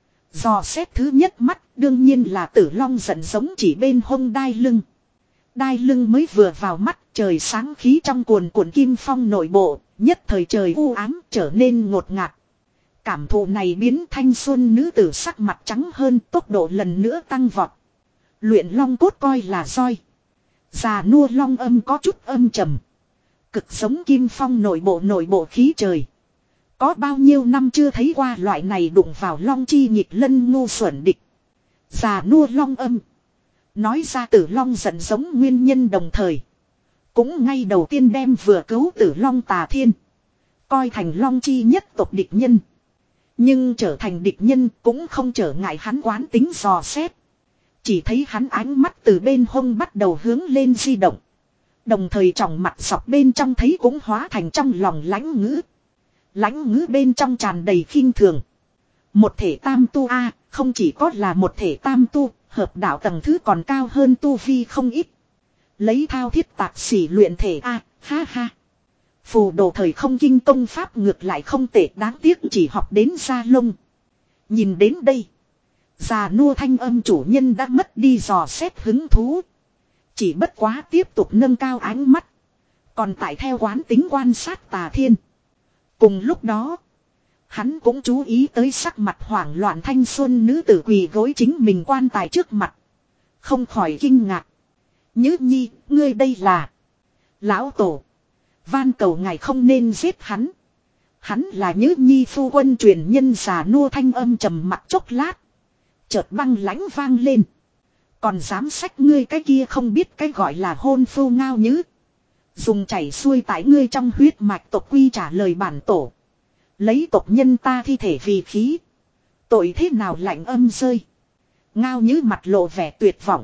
Dò xét thứ nhất mắt đương nhiên là Tử Long giận giống chỉ bên hông đai lưng. Đai lưng mới vừa vào mắt, trời sáng khí trong cuồn cuộn kim phong nội bộ, nhất thời trời u ám trở nên ngột ngạt. Cảm thụ này biến thanh xuân nữ tử sắc mặt trắng hơn, tốc độ lần nữa tăng vọt. Luyện long cốt coi là roi. Già nua long âm có chút âm trầm, cực giống kim phong nội bộ nội bộ khí trời. Có bao nhiêu năm chưa thấy qua loại này đụng vào long chi nhịp lân ngu xuẩn địch. Già nua long âm nói ra Tử Long giận giống nguyên nhân, đồng thời cũng ngay đầu tiên đem vừa cứu Tử Long Tà Thiên coi thành long chi nhất tộc địch nhân. Nhưng trở thành địch nhân cũng không trở ngại hắn quán tính dò xét. Chỉ thấy hắn ánh mắt từ bên hông bắt đầu hướng lên di động, đồng thời tròng mặt dọc bên trong thấy cũng hóa thành trong lòng lãnh ngữ. Lãnh ngữ bên trong tràn đầy khinh thường. Một thể tam tu a, không chỉ có là một thể tam tu, hợp đạo tầng thứ còn cao hơn tu vi không ít. Lấy thao thiết tạc xỉ luyện thể a, ha ha. Phù đồ thời không kinh công pháp ngược lại không tệ, đáng tiếc chỉ học đến da lông. Nhìn đến đây, già nua thanh âm chủ nhân đã mất đi dò xét hứng thú. Chỉ bất quá tiếp tục nâng cao ánh mắt, còn tại theo quán tính quan sát Tà Thiên. Cùng lúc đó, hắn cũng chú ý tới sắc mặt hoảng loạn thanh xuân nữ tử quỳ gối chính mình quan tài trước mặt. Không khỏi kinh ngạc. Nhứ nhi, ngươi đây là... Lão tổ, van cầu ngài không nên giết hắn. Hắn là Nhứ nhi phu quân truyền nhân. Già nua thanh âm trầm mặt chốc lát, chợt băng lãnh vang lên. Còn dám xách ngươi cái kia không biết cái gọi là hôn phu Ngao Nhứ. Dùng chảy xuôi tại ngươi trong huyết mạch tộc quy trả lời bản tổ. Lấy tộc nhân ta thi thể vì khí. Tội thế nào lạnh âm rơi. Ngao Nhứ mặt lộ vẻ tuyệt vọng.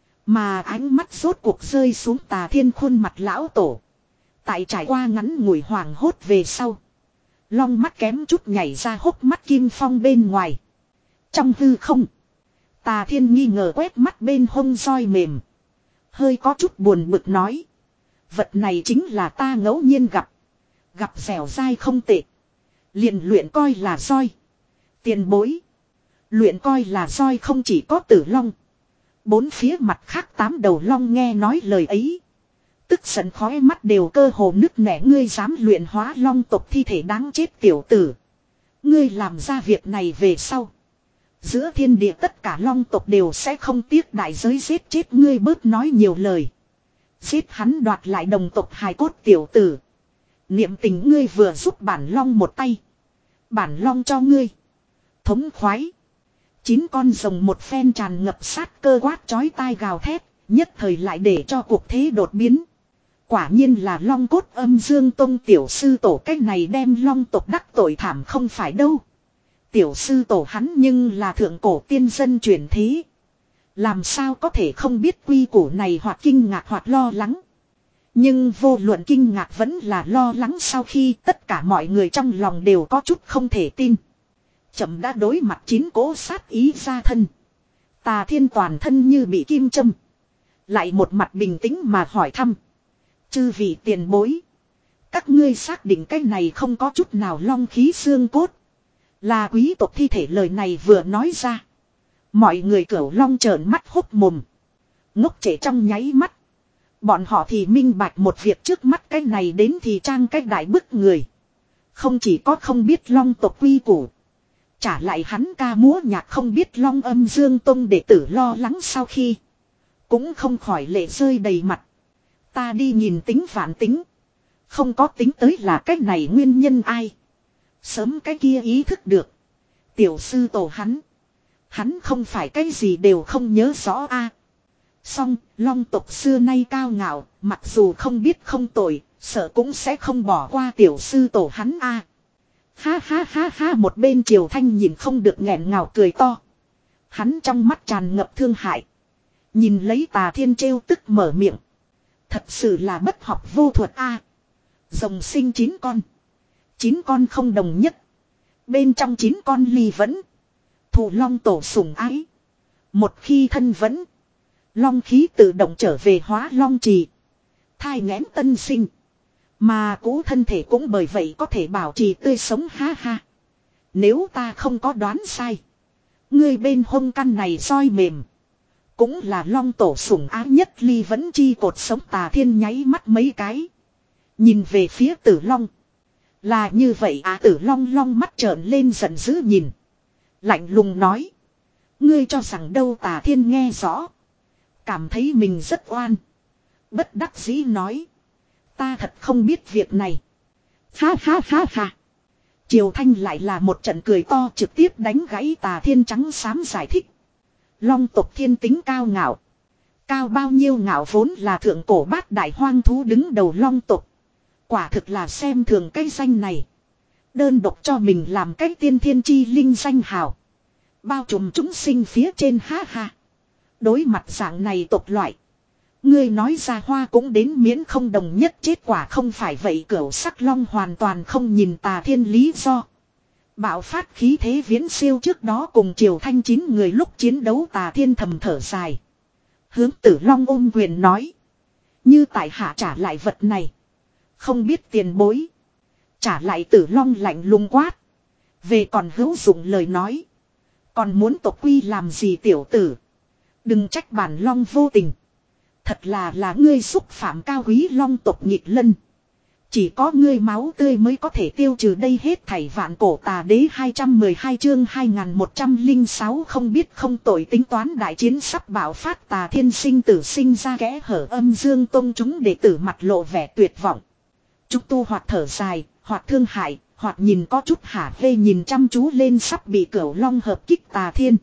Mà ánh mắt rốt cuộc rơi xuống Tà Thiên khuôn mặt lão tổ. Tại trải qua ngắn ngủi hoảng hốt về sau, long mắt kém chút nhảy ra hốc mắt kim phong bên ngoài. Trong hư không, Tà Thiên nghi ngờ quét mắt bên hông roi mềm, hơi có chút buồn bực nói. Vật này chính là ta ngẫu nhiên gặp. Gặp dẻo dai không tệ, Liền luyện coi là roi. Tiền bối. Luyện coi là roi không chỉ có Tử Long. Bốn phía mặt khác tám đầu long nghe nói lời ấy. Tức giận khói mắt đều cơ hồ nứt nẻ, ngươi dám luyện hóa long tộc thi thể đáng chết tiểu tử. Ngươi làm ra việc này về sau. Giữa thiên địa tất cả long tộc đều sẽ không tiếc đại giới giết chết ngươi, bớt nói nhiều lời. Giết hắn đoạt lại đồng tộc hài cốt tiểu tử. Niệm tình ngươi vừa giúp bản long một tay. Bản long cho ngươi. Thống khoái. Chín con rồng một phen tràn ngập sát cơ quát chói tai gào thét. Nhất thời lại để cho cuộc thế đột biến. Quả nhiên là long cốt âm dương tông tiểu sư tổ, cách này đem long tộc đắc tội thảm không phải đâu. Tiểu sư tổ hắn nhưng là thượng cổ tiên dân truyền thế. Làm sao có thể không biết quy củ này, hoặc kinh ngạc hoặc lo lắng. Nhưng vô luận kinh ngạc vẫn là lo lắng, sau khi tất cả mọi người trong lòng đều có chút không thể tin. Chậm đã đối mặt chín cỗ sát ý ra thân. Tà Thiên toàn thân như bị kim châm. Lại một mặt bình tĩnh mà hỏi thăm. Chư vị tiền bối. Các ngươi xác định cái này không có chút nào long khí xương cốt. Là quý tộc thi thể, lời này vừa nói ra. Mọi người cửu long trợn mắt hốc mồm. Ngốc trễ trong nháy mắt. Bọn họ thì minh bạch một việc trước mắt, cái này đến thì trang cái đại bức người. Không chỉ có không biết long tộc quy củ. Trả lại hắn ca múa nhạc không biết long âm dương tông đệ tử lo lắng sau khi. Cũng không khỏi lệ rơi đầy mặt. Ta đi nhìn tính vạn tính. Không có tính tới là cái này nguyên nhân ai. Sớm cái kia ý thức được. Tiểu sư tổ hắn. Hắn không phải cái gì đều không nhớ rõ a. Song, long tộc xưa nay cao ngạo, mặc dù không biết không tội, sợ cũng sẽ không bỏ qua tiểu sư tổ hắn a. Ha ha ha ha, một bên Triều Thanh nhìn không được nghẹn ngào cười to. Hắn trong mắt tràn ngập thương hại. Nhìn lấy Tà Thiên trêu tức mở miệng. Thật sự là bất học vô thuật a. Rồng sinh chín con. Chín con không đồng nhất. Bên trong chín con ly vẫn. Thù long tổ sủng ái. Một khi thân vẫn. Long khí tự động trở về hóa long trì. Thai nghén tân sinh. Mà cũ thân thể cũng bởi vậy có thể bảo trì tươi sống, ha ha. Nếu ta không có đoán sai. Ngươi bên hông căn này roi mềm. Cũng là long tổ sủng ái nhất ly vẫn chi cột sống. Tà Thiên nháy mắt mấy cái. Nhìn về phía Tử Long. Là như vậy à? Tử Long long mắt trợn lên giận dữ nhìn. Lạnh lùng nói. Ngươi cho rằng đâu? Tà Thiên nghe rõ. Cảm thấy mình rất oan. Bất đắc dĩ nói. Ta thật không biết việc này. Ha ha ha ha. Triều Thanh lại là một trận cười to, trực tiếp đánh gãy Tà Thiên trắng xám giải thích. Long tộc thiên tính cao ngạo. Cao bao nhiêu ngạo, vốn là thượng cổ bát đại hoang thú đứng đầu long tộc. Quả thực là xem thường cái danh này. Đơn độc cho mình làm cái tiên thiên chi linh danh hào. Bao trùm chúng sinh phía trên, ha ha. Đối mặt dạng này tộc loại. Ngươi nói ra hoa cũng đến miễn không đồng nhất chết, quả không phải vậy. Cửu sắc long hoàn toàn không nhìn Tà Thiên lý do. Bạo phát khí thế viễn siêu trước đó cùng Triều Thanh chín người lúc chiến đấu. Tà Thiên thầm thở dài. Hướng Tử Long ôm quyền nói. Như tại hạ trả lại vật này. Không biết tiền bối. Trả lại. Tử Long lạnh lùng quát. Về còn hữu dụng lời nói. Còn muốn tộc quy làm gì tiểu tử. Đừng trách bản Long vô tình. Thật là là ngươi xúc phạm cao quý long tộc nghịch lân. Chỉ có ngươi máu tươi mới có thể tiêu trừ đây hết thảy. Vạn cổ tà đế hai trăm mười hai chương hai nghìn một trăm lẻ sáu không biết không tội, tính toán đại chiến sắp bạo phát. Tà Thiên sinh tử sinh ra kẽ hở, âm dương tông chúng đệ tử mặt lộ vẻ tuyệt vọng. Chúng tu hoặc thở dài, hoặc thương hại, hoặc nhìn có chút hả hê nhìn chăm chú lên sắp bị Cửu Long hợp kích Tà Thiên.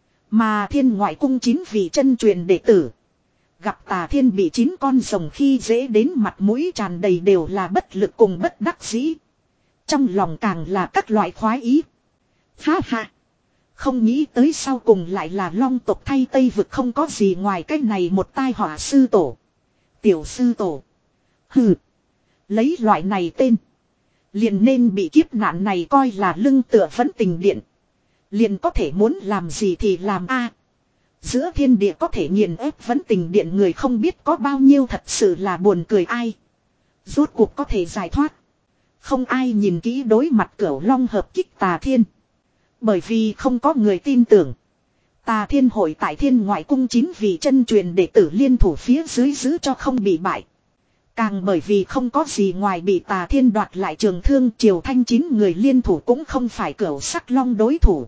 Mà Thiên ngoại cung chín vị chân truyền đệ tử. Gặp Tà Thiên bị chín con rồng khi dễ đến mặt mũi tràn đầy đều là bất lực cùng bất đắc dĩ. Trong lòng càng là các loại khoái ý. Ha ha. Không nghĩ tới sau cùng lại là long tộc thay Tây vực, không có gì ngoài cái này một tai họa. Sư tổ. Tiểu sư tổ. Hừ. Lấy loại này tên. Liền nên bị kiếp nạn này coi là lưng tựa vẫn tình điện. Liền có thể muốn làm gì thì làm a. Giữa thiên địa có thể nghiền ép vẫn tình điện người không biết có bao nhiêu, thật sự là buồn cười ai. Rốt cuộc có thể giải thoát. Không ai nhìn kỹ đối mặt Cửu Long hợp kích Tà Thiên. Bởi vì không có người tin tưởng. Tà Thiên hội tại Thiên Ngoại Cung chín vị chân truyền đệ tử liên thủ phía dưới giữ cho không bị bại. Càng bởi vì không có gì ngoài bị Tà Thiên đoạt lại trường thương, Triều Thanh chín người liên thủ cũng không phải Cửu Sắc Long đối thủ.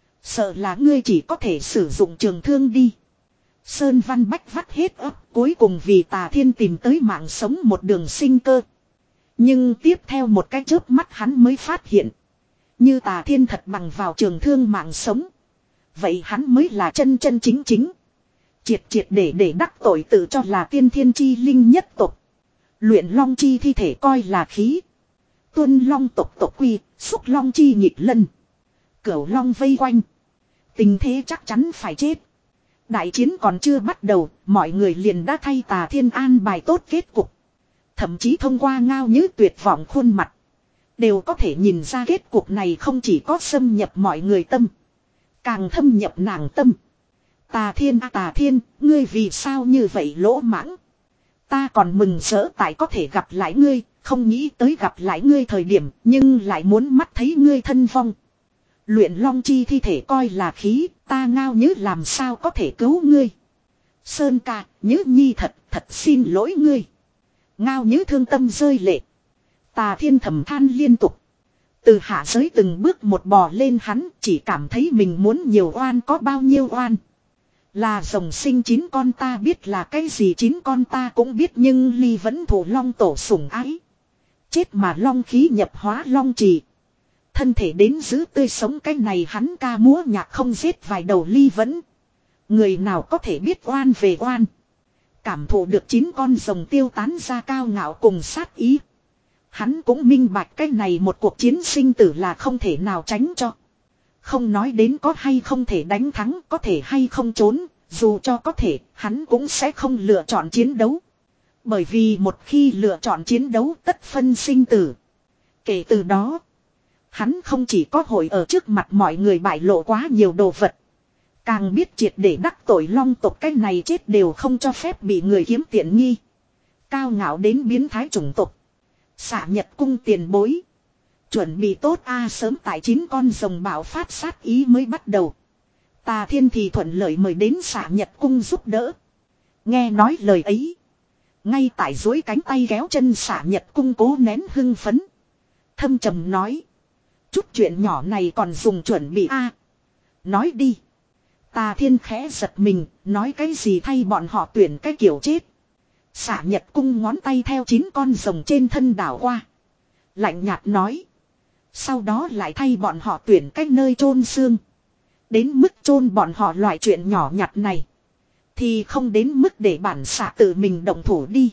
Sợ là ngươi chỉ có thể sử dụng trường thương đi. Sơn Văn Bách vắt hết ấp, cuối cùng vì Tà Thiên tìm tới mạng sống một đường sinh cơ. Nhưng tiếp theo một cái chớp mắt hắn mới phát hiện. Như Tà Thiên thật bằng vào trường thương mạng sống. Vậy hắn mới là chân chân chính chính. Triệt triệt để để đắc tội tự cho là tiên thiên chi linh nhất tộc. Luyện long chi thi thể coi là khí. Tuân long tộc tộc quy, xúc long chi nhịp lân. Cửu long vây quanh. Tình thế chắc chắn phải chết. Đại chiến còn chưa bắt đầu, mọi người liền đã thay Tà Thiên an bài tốt kết cục. Thậm chí thông qua Ngao Nhữ tuyệt vọng khuôn mặt. Đều có thể nhìn ra kết cục này không chỉ có xâm nhập mọi người tâm. Càng thâm nhập nàng tâm. Tà Thiên à Tà Thiên, ngươi vì sao như vậy lỗ mãng. Ta còn mừng rỡ tại có thể gặp lại ngươi, không nghĩ tới gặp lại ngươi thời điểm, nhưng lại muốn mắt thấy ngươi thân vong. Luyện long chi thi thể coi là khí, ta Ngao Nhữ làm sao có thể cứu ngươi. Sơn ca, Nhữ nhi thật, thật xin lỗi ngươi. Ngao Nhữ thương tâm rơi lệ. Tà Thiên thầm than liên tục. Từ hạ giới từng bước một bò lên hắn, chỉ cảm thấy mình muốn nhiều oan có bao nhiêu oan. Là rồng sinh chín con ta biết là cái gì chín con ta cũng biết, nhưng ly vẫn thủ long tổ sủng ái. Chết mà long khí nhập hóa long trì. Thân thể đến giữ tươi sống cái này hắn ca múa nhạc không giết vài đầu ly vẫn. Người nào có thể biết oan về oan. Cảm thụ được chín con rồng tiêu tán ra cao ngạo cùng sát ý. Hắn cũng minh bạch cái này một cuộc chiến sinh tử là không thể nào tránh cho. Không nói đến có hay không thể đánh thắng, có thể hay không trốn, dù cho có thể, hắn cũng sẽ không lựa chọn chiến đấu. Bởi vì một khi lựa chọn chiến đấu tất phân sinh tử. Kể từ đó, hắn không chỉ có hội ở trước mặt mọi người bại lộ quá nhiều đồ vật. Càng biết triệt để đắc tội long tộc cái này chết đều không cho phép bị người kiếm tiện nghi. Cao ngạo đến biến thái chủng tộc. Xạ Nhật cung tiền bối. Chuẩn bị tốt a sớm tại chín con rồng bạo phát sát ý mới bắt đầu. Tà Thiên thì thuận lợi mời đến Xạ Nhật cung giúp đỡ. Nghe nói lời ấy. Ngay tại dối cánh tay kéo chân Xạ Nhật cung cố nén hưng phấn. Thâm trầm nói. Chút chuyện nhỏ này còn dùng chuẩn bị a Nói đi. Tà Thiên khẽ giật mình, nói cái gì thay bọn họ tuyển cái kiểu chết. Xạ Nhật cung ngón tay theo chín con rồng trên thân đảo qua. Lạnh nhạt nói. Sau đó lại thay bọn họ tuyển cách nơi chôn xương. Đến mức chôn bọn họ loại chuyện nhỏ nhặt này. Thì không đến mức để bản xạ tự mình động thủ đi.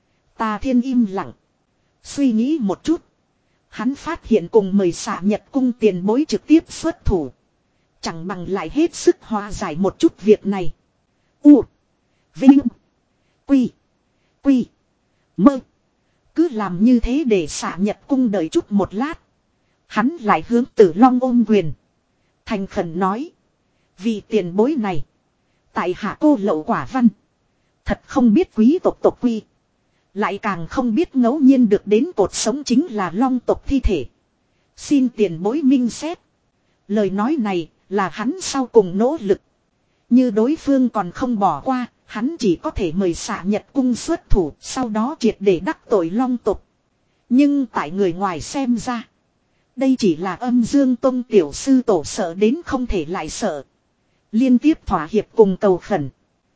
Tà Thiên im lặng. Suy nghĩ một chút. Hắn phát hiện cùng mời Xạ Nhật cung tiền bối trực tiếp xuất thủ. Chẳng bằng lại hết sức hòa giải một chút việc này. U. Vinh. Quy. Quy. Mơ. Cứ làm như thế để Xạ Nhật cung đợi chút một lát. Hắn lại hướng Tử Long ôm quyền. Thành khẩn nói. Vì tiền bối này. Tại hạ cô lậu quả văn. Thật không biết quý tộc tộc quy. Lại càng không biết ngẫu nhiên được đến cột sống chính là long tộc thi thể. Xin tiền bối minh xét. Lời nói này là hắn sau cùng nỗ lực. Như đối phương còn không bỏ qua, hắn chỉ có thể mời Xạ Nhật cung xuất thủ, sau đó triệt để đắc tội long tộc. Nhưng tại người ngoài xem ra, đây chỉ là Âm Dương Tông tiểu sư tổ sợ đến không thể lại sợ. Liên tiếp thỏa hiệp cùng cầu khẩn.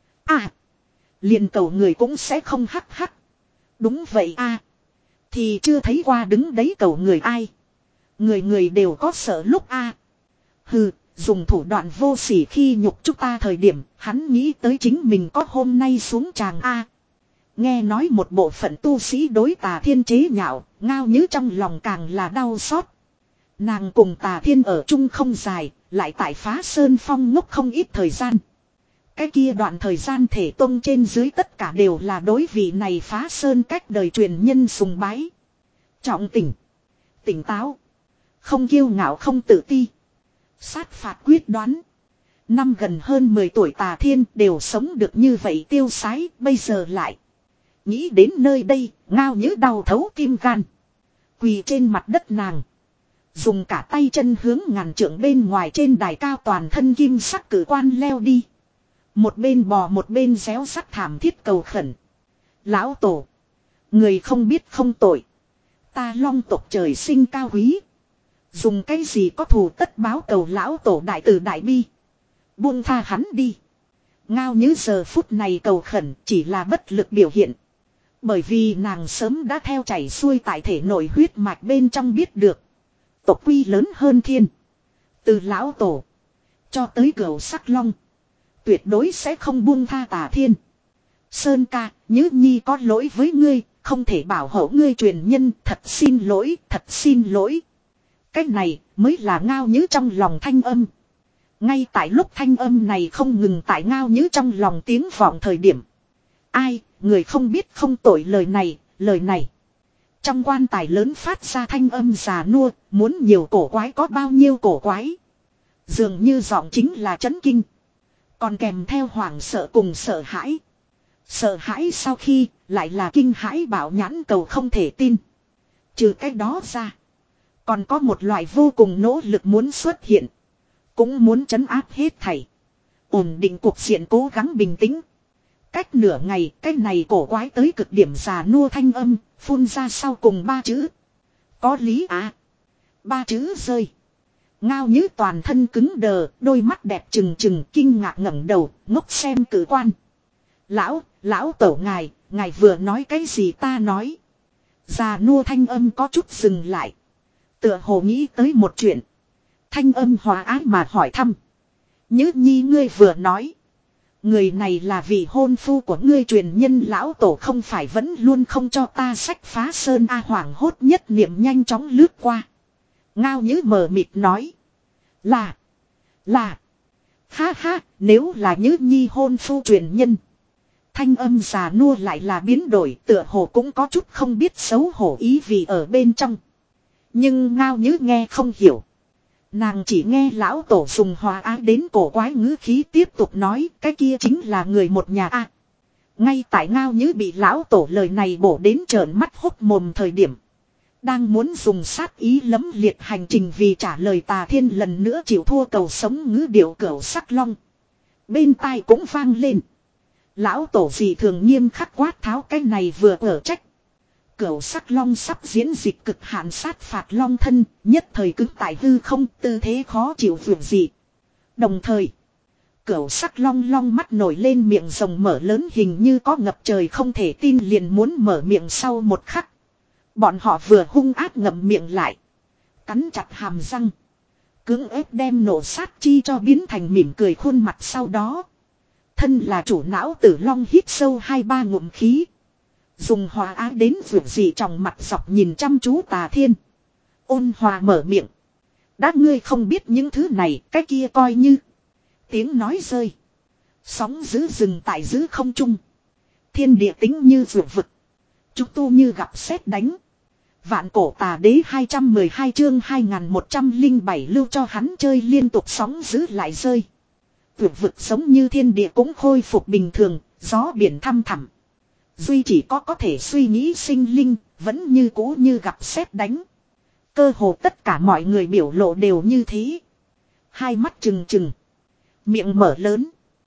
À, liền cầu người cũng sẽ không hắc hắc. Đúng vậy a thì chưa thấy qua đứng đấy cầu người ai. Người người đều có sợ lúc a Hừ, dùng thủ đoạn vô sỉ khi nhục chúng ta thời điểm, hắn nghĩ tới chính mình có hôm nay xuống tràng a Nghe nói một bộ phận tu sĩ đối Tà Thiên chế nhạo, Ngao Nhữ trong lòng càng là đau xót. Nàng cùng Tà Thiên ở chung không dài, lại tại Phá Sơn Phong ngốc không ít thời gian. Cái kia đoạn thời gian thể tông trên dưới tất cả đều là đối vị này Phá Sơn cách đời truyền nhân sùng bái. Trọng tỉnh, tỉnh táo, không kiêu ngạo không tự ti, sát phạt quyết đoán. Năm gần hơn mười tuổi Tà Thiên đều sống được như vậy tiêu sái, bây giờ lại nghĩ đến nơi đây, Ngao Nhữ đau thấu tim gan. Quỳ trên mặt đất nàng. Dùng cả tay chân hướng ngàn trượng bên ngoài trên đài cao toàn thân kim sắc cử quan leo đi. Một bên bò một bên réo rắt thảm thiết cầu khẩn. Lão tổ. Người không biết không tội. Ta long tộc trời sinh cao quý. Dùng cái gì có thù tất báo cầu lão tổ đại từ đại bi. Buông tha hắn đi. Ngao Nhứ giờ phút này cầu khẩn chỉ là bất lực biểu hiện. Bởi vì nàng sớm đã theo chảy xuôi tại thể nội huyết mạch bên trong biết được. Tộc quy lớn hơn thiên. Từ lão tổ. Cho tới cửu sắc long. Tuyệt đối sẽ không buông tha Tà Thiên. Sơn ca, Nhứ Nhi có lỗi với ngươi. Không thể bảo hộ ngươi truyền nhân. Thật xin lỗi, thật xin lỗi. Cái này mới là Ngao Nhứ trong lòng thanh âm. Ngay tại lúc thanh âm này không ngừng tại Ngao Nhứ trong lòng tiếng vọng thời điểm. Ai, người không biết không tội lời này, lời này. Trong quan tài lớn phát ra thanh âm già nua, muốn nhiều cổ quái có bao nhiêu cổ quái. Dường như giọng chính là chấn kinh. Còn kèm theo hoảng sợ cùng sợ hãi. Sợ hãi sau khi, lại là kinh hãi bảo nhãn cầu không thể tin. Trừ cái đó ra. Còn có một loại vô cùng nỗ lực muốn xuất hiện. Cũng muốn trấn áp hết thảy. Ổn định cuộc diện cố gắng bình tĩnh. Cách nửa ngày cái này cổ quái tới cực điểm già nua thanh âm. Phun ra sau cùng ba chữ. Có lý à. Ba chữ rơi. Ngao Nhứ toàn thân cứng đờ. Đôi mắt đẹp trừng trừng kinh ngạc ngẩng đầu. Ngốc xem cử quan. Lão, lão tổ ngài. Ngài vừa nói cái gì ta nói. Già nua thanh âm có chút dừng lại. Tựa hồ nghĩ tới một chuyện. Thanh âm hòa ái mà hỏi thăm. Nhứ Nhi ngươi vừa nói. Người này là vị hôn phu của ngươi truyền nhân lão tổ không phải vẫn luôn không cho ta sách phá sơn a hoảng hốt nhất niệm nhanh chóng lướt qua. Ngao Nhứ mờ mịt nói. Là. Là. Ha ha nếu là Nhứ Nhi hôn phu truyền nhân. Thanh âm già nua lại là biến đổi tựa hồ cũng có chút không biết xấu hổ ý vì ở bên trong. Nhưng Ngao Nhứ nghe không hiểu. Nàng chỉ nghe lão tổ dùng hòa á đến cổ quái ngữ khí tiếp tục nói cái kia chính là người một nhà a. Ngay tại Ngao Nhứ bị lão tổ lời này bổ đến trợn mắt hốc mồm thời điểm. Đang muốn dùng sát ý lấm liệt hành trình vì trả lời Tà Thiên lần nữa chịu thua cầu sống ngữ điệu cửu sắc long. Bên tai cũng vang lên. Lão tổ gì thường nghiêm khắc quát tháo cái này vừa ở trách. Cửu sắc long sắp diễn dịch cực hạn sát phạt long thân, nhất thời cứng tại hư không tư thế khó chịu vượt dị. Đồng thời, cửu sắc long long mắt nổi lên miệng rồng mở lớn hình như có ngập trời không thể tin liền muốn mở miệng sau một khắc. Bọn họ vừa hung ác ngậm miệng lại. Cắn chặt hàm răng. Cưỡng ép đem nổ sát chi cho biến thành mỉm cười khuôn mặt sau đó. Thân là chủ não tử long hít sâu hai ba ngụm khí. Dùng hòa á đến vượt dị trong mặt dọc nhìn chăm chú Tà Thiên. Ôn hòa mở miệng. Đã ngươi không biết những thứ này, cái kia coi như. Tiếng nói rơi. Sóng giữ rừng tại giữ không trung. Thiên địa tính như vượt vực. Trúc tu như gặp sét đánh. Vạn cổ tà đế hai trăm mười hai chương hai nghìn một trăm lẻ bảy lưu cho hắn chơi liên tục sóng giữ lại rơi. Vượt vực giống như thiên địa cũng khôi phục bình thường, gió biển thăm thẳm. Duy chỉ có có thể suy nghĩ sinh linh, vẫn như cũ như gặp sét đánh. Cơ hồ tất cả mọi người biểu lộ đều như thế. Hai mắt trừng trừng. Miệng mở lớn.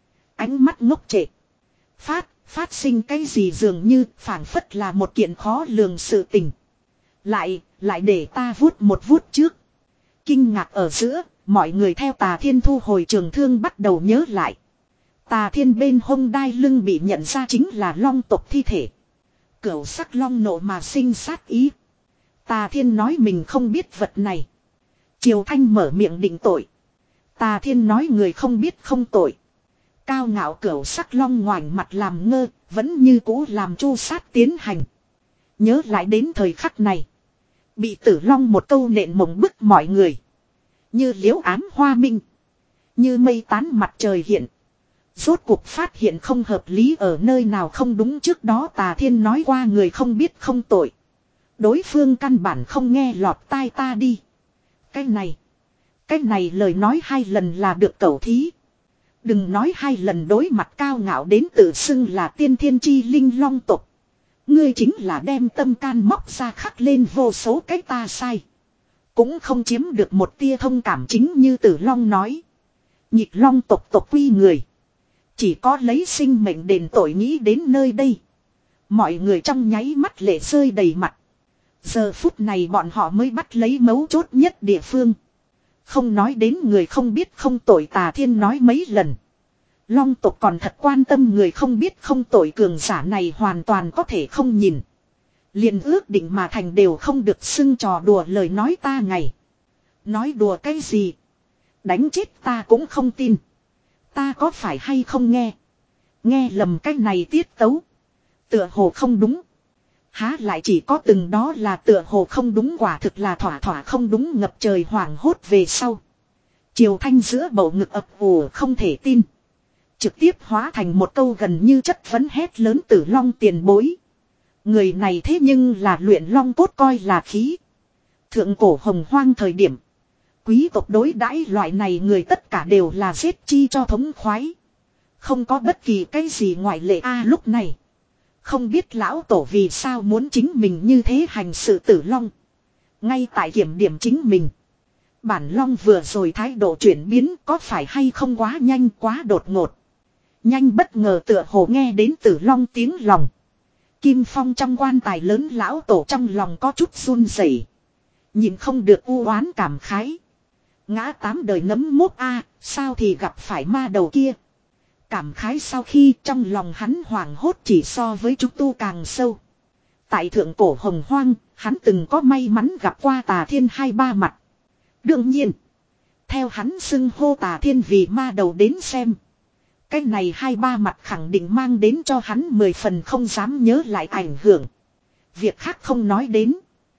Ánh mắt ngốc trệ. Phát, phát sinh cái gì dường như phảng phất là một kiện khó lường sự tình. Lại, lại để ta vuốt một vuốt trước. Kinh ngạc ở giữa, mọi người theo Tà Thiên thu hồi trường thương bắt đầu nhớ lại. Tà Thiên bên hông đai lưng bị nhận ra chính là long tộc thi thể. Cửu sắc long nộ mà sinh sát ý. Tà Thiên nói mình không biết vật này. Triều Thanh mở miệng định tội. Tà Thiên nói người không biết không tội. Cao ngạo cửu sắc long ngoảnh mặt làm ngơ, vẫn như cũ làm chu sát tiến hành. Nhớ lại đến thời khắc này. Bị tử long một câu nện mộng bức mọi người. Như liễu ám hoa minh. Như mây tán mặt trời hiện. Rốt cuộc phát hiện không hợp lý ở nơi nào không đúng trước đó Tà Thiên nói qua người không biết không tội. Đối phương căn bản không nghe lọt tai ta đi. Cái này. Cái này lời nói hai lần là được cẩu thí. Đừng nói hai lần đối mặt cao ngạo đến tự xưng là tiên thiên chi linh long tộc. Ngươi chính là đem tâm can móc ra khắc lên vô số cái ta sai. Cũng không chiếm được một tia thông cảm chính như Tử Long nói. Nhịp Long tộc tộc quy người. Chỉ có lấy sinh mệnh đền tội nghĩ đến nơi đây. Mọi người trong nháy mắt lệ rơi đầy mặt. Giờ phút này bọn họ mới bắt lấy mấu chốt nhất địa phương. Không nói đến người không biết không tội Tà Thiên nói mấy lần. Long tộc còn thật quan tâm người không biết không tội cường giả này hoàn toàn có thể không nhìn. Liền ước định mà thành đều không được xưng trò đùa lời nói ta ngày. Nói đùa cái gì? Đánh chết ta cũng không tin. Ta có phải hay không nghe? Nghe lầm cái này tiết tấu. Tựa hồ không đúng. Há lại chỉ có từng đó là tựa hồ không đúng, quả thực là thỏa thỏa không đúng, ngập trời hoảng hốt về sau. Triều Thanh giữa bầu ngực ập ùa không thể tin. Trực tiếp hóa thành một câu gần như chất vấn hét lớn Tử Long tiền bối. Người này thế nhưng là luyện long cốt coi là khí. Thượng cổ hồng hoang thời điểm. Quý tộc đối đãi loại này người tất cả đều là giết chi cho thống khoái. Không có bất kỳ cái gì ngoại lệ a à, lúc này. Không biết lão tổ vì sao muốn chính mình như thế hành sự Tử Long. Ngay tại kiểm điểm chính mình. Bản Long vừa rồi thái độ chuyển biến có phải hay không quá nhanh quá đột ngột. Nhanh bất ngờ tựa hồ nghe đến Tử Long tiếng lòng. Kim Phong trong quan tài lớn lão tổ trong lòng có chút run rẩy, nhìn không được u oán cảm khái. Ngã tám đời nấm mốc a, sao thì gặp phải ma đầu kia. Cảm khái sau khi trong lòng hắn hoảng hốt chỉ so với chúng tu càng sâu. Tại thượng cổ hồng hoang, hắn từng có may mắn gặp qua Tà Thiên hai ba mặt. Đương nhiên, theo hắn xưng hô Tà Thiên vì ma đầu đến xem. Cái này hai ba mặt khẳng định mang đến cho hắn mười phần không dám nhớ lại ảnh hưởng. Việc khác không nói đến.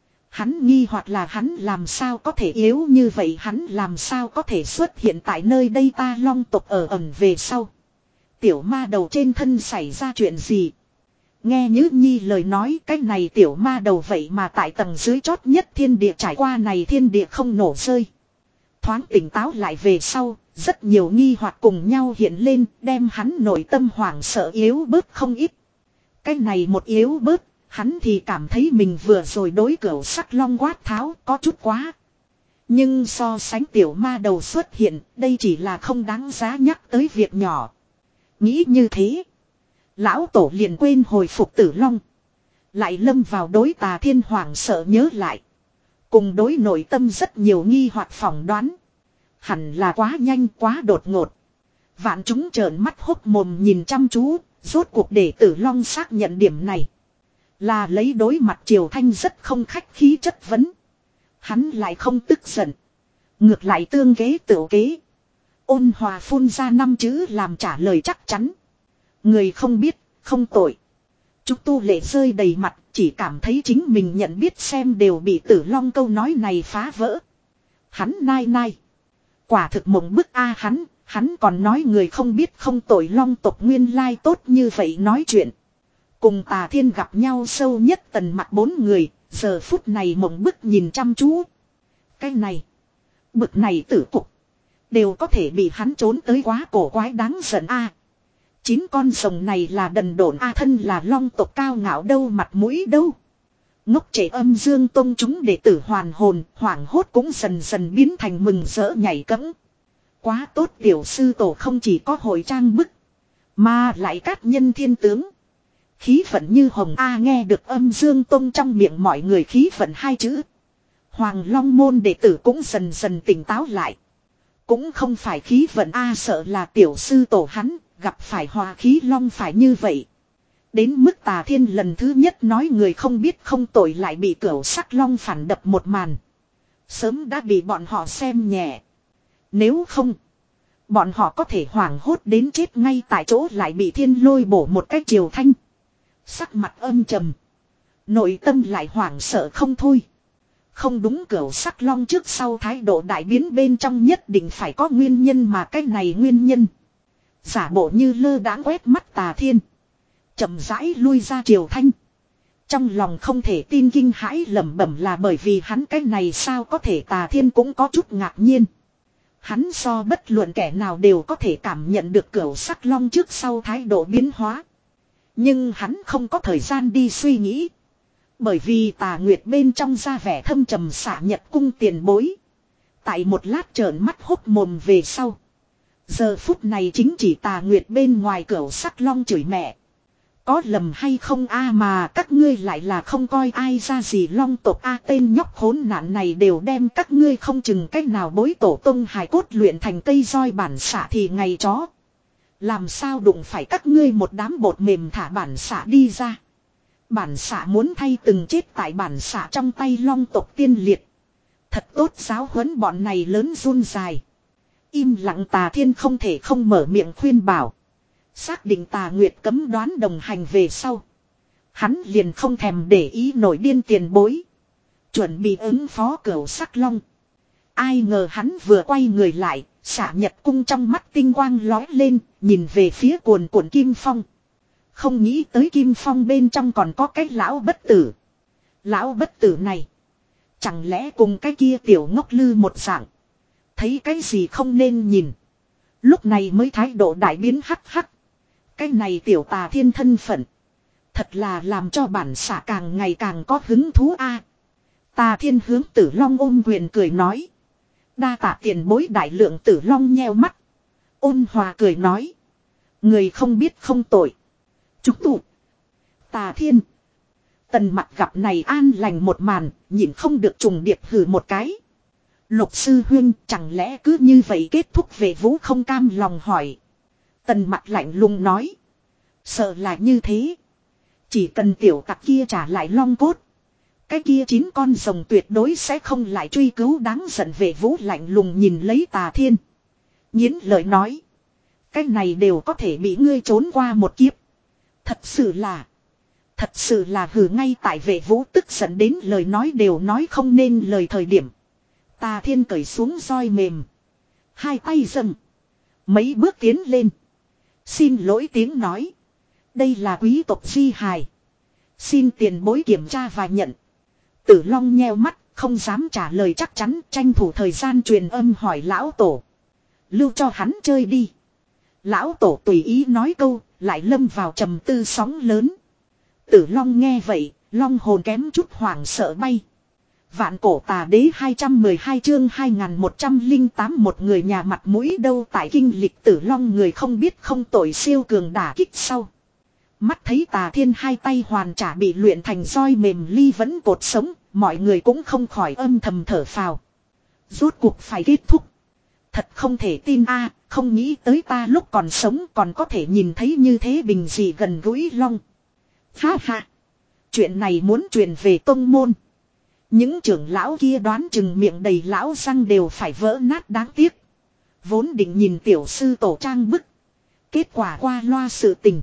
Hắn nghi hoặc là hắn làm sao có thể yếu như vậy, hắn làm sao có thể xuất hiện tại nơi đây ta Long tộc ở ẩn về sau. Tiểu ma đầu trên thân xảy ra chuyện gì? Nghe Nhữ Nhi lời nói cái này tiểu ma đầu vậy mà tại tầng dưới chót nhất thiên địa trải qua này thiên địa không nổ rơi. Thoáng tỉnh táo lại về sau, rất nhiều nghi hoặc cùng nhau hiện lên, đem hắn nội tâm hoảng sợ yếu bớt không ít. Cái này một yếu bớt, hắn thì cảm thấy mình vừa rồi đối cửu sắc long quát tháo có chút quá. Nhưng so sánh tiểu ma đầu xuất hiện, đây chỉ là không đáng giá nhắc tới việc nhỏ. Nghĩ như thế, lão tổ liền quên hồi phục Tử Long. Lại lâm vào đối Tà Thiên hoảng sợ nhớ lại. Cùng đối nội tâm rất nhiều nghi hoặc phỏng đoán. Hẳn là quá nhanh quá đột ngột. Vạn chúng trợn mắt hốc mồm nhìn chăm chú, rốt cuộc để Tử Long xác nhận điểm này. Là lấy đối mặt Triều Thanh rất không khách khí chất vấn. Hắn lại không tức giận. Ngược lại tương kế tựu kế. Ôn hòa phun ra năm chữ làm trả lời chắc chắn. Người không biết, không tội. Trúc Tu Lệ rơi đầy mặt, chỉ cảm thấy chính mình nhận biết xem đều bị Tử Long câu nói này phá vỡ. Hắn nai nai. Quả thực mộng bức a hắn, hắn còn nói người không biết không tội Long tộc nguyên lai tốt như vậy nói chuyện. Cùng Tà Thiên gặp nhau sâu nhất tần mặt bốn người, giờ phút này mộng bức nhìn chăm chú. Cái này, bực này tử cục, đều có thể bị hắn trốn tới quá cổ quái đáng giận a. Chín con rồng này là đần độn a, thân là Long tộc cao ngạo đâu mặt mũi đâu. Ngốc trẻ Âm Dương Tông chúng đệ tử hoàn hồn, hoảng hốt cũng dần dần biến thành mừng rỡ nhảy cẫng. Quá tốt, tiểu sư tổ không chỉ có hội trang bức, mà lại cát nhân thiên tướng. Khí vận như hồng a, nghe được Âm Dương Tông trong miệng mọi người khí vận hai chữ. Hoàng Long môn đệ tử cũng dần dần tỉnh táo lại. Cũng không phải khí vận a, sợ là tiểu sư tổ hắn gặp phải hòa khí long phải như vậy. Đến mức Tà Thiên lần thứ nhất nói người không biết không tội lại bị cửu sắc long phản đập một màn. Sớm đã bị bọn họ xem nhẹ. Nếu không, bọn họ có thể hoảng hốt đến chết ngay tại chỗ, lại bị Thiên Lôi bổ một cái Triều Thanh. Sắc mặt âm trầm, nội tâm lại hoảng sợ không thôi. Không đúng, cửu sắc long trước sau thái độ đại biến bên trong nhất định phải có nguyên nhân, mà cái này nguyên nhân. Giả bộ như lơ đãng quét mắt Tà Thiên, chậm rãi lui ra Triều Thanh. Trong lòng không thể tin kinh hãi lẩm bẩm là bởi vì hắn cái này sao có thể. Tà Thiên cũng có chút ngạc nhiên. Hắn so bất luận kẻ nào đều có thể cảm nhận được cửu sắc long trước sau thái độ biến hóa. Nhưng hắn không có thời gian đi suy nghĩ. Bởi vì Tà Nguyệt bên trong ra vẻ thâm trầm xạ nhật cung tiền bối. Tại một lát trợn mắt hốc mồm về sau. Giờ phút này chính chỉ Tà Nguyệt bên ngoài cửa sắc long chửi mẹ. Có lầm hay không a mà các ngươi lại là không coi ai ra gì long tộc a tên nhóc khốn nạn này đều đem các ngươi không chừng cách nào bối tổ tông hài cốt luyện thành cây roi bản xạ thì ngày chó. Làm sao đụng phải các ngươi một đám bột mềm thả bản xạ đi ra. Bản xạ muốn thay từng chết tại bản xạ trong tay long tộc tiên liệt. Thật tốt giáo huấn bọn này lớn run dài. Im lặng Tà Thiên không thể không mở miệng khuyên bảo. Xác định Tà Nguyệt cấm đoán đồng hành về sau. Hắn liền không thèm để ý nổi điên tiền bối. Chuẩn bị ứng phó cửu sắc long. Ai ngờ hắn vừa quay người lại, xạ nhật cung trong mắt tinh quang lói lên, nhìn về phía cuồn cuộn Kim Phong. Không nghĩ tới Kim Phong bên trong còn có cái lão bất tử. Lão bất tử này. Chẳng lẽ cùng cái kia tiểu ngốc lư một dạng. Thấy cái gì không nên nhìn. Lúc này mới thái độ đại biến hắc hắc. Cái này tiểu Tà Thiên thân phận. Thật là làm cho bản xạ càng ngày càng có hứng thú a. Tà Thiên hướng Tử Long ôm quyền cười nói. Đa tạ tiền bối đại lượng Tử Long nheo mắt. Ôn hòa cười nói. Người không biết không tội. Chúc tụ. Tà Thiên. Tần Mặc gặp này an lành một màn, nhịn không được trùng điệp hừ một cái. Lục sư huynh chẳng lẽ cứ như vậy kết thúc về Vũ không cam lòng hỏi. Tần Mặc lạnh lùng nói. Sợ là như thế. Chỉ cần tiểu tặc kia trả lại long cốt. Cái kia chín con rồng tuyệt đối sẽ không lại truy cứu đáng giận về Vũ lạnh lùng nhìn lấy Tà Thiên. Nhiến lời nói. Cái này đều có thể bị ngươi trốn qua một kiếp. Thật sự là. Thật sự là hừ ngay tại vệ Vũ tức giận đến lời nói đều nói không nên lời thời điểm. Tà Thiên cởi xuống roi mềm. Hai tay dâng. Mấy bước tiến lên. Xin lỗi tiếng nói. Đây là quý tộc di hài. Xin tiền bối kiểm tra và nhận. Tử Long nheo mắt. Không dám trả lời chắc chắn. Tranh thủ thời gian truyền âm hỏi lão tổ. Lưu cho hắn chơi đi. Lão tổ tùy ý nói câu. Lại lâm vào trầm tư sóng lớn. Tử Long nghe vậy. Long hồn kém chút hoảng sợ bay. Vạn cổ tà đế hai trăm mười hai chương hai nghìn một trăm lẻ tám một người nhà mặt mũi đâu tại kinh lịch Tử Long người không biết không tội siêu cường đả kích sau. Mắt thấy Tà Thiên hai tay hoàn trả bị luyện thành roi mềm ly vẫn cột sống, mọi người cũng không khỏi âm thầm thở phào. Rốt cuộc phải kết thúc. Thật không thể tin a, không nghĩ tới ta lúc còn sống còn có thể nhìn thấy như thế bình dị gần gũi Long. Ha ha. Chuyện này muốn truyền về tông môn. Những trưởng lão kia đoán chừng miệng đầy lão răng đều phải vỡ nát đáng tiếc. Vốn định nhìn tiểu sư tổ trang bức. Kết quả qua loa sự tình.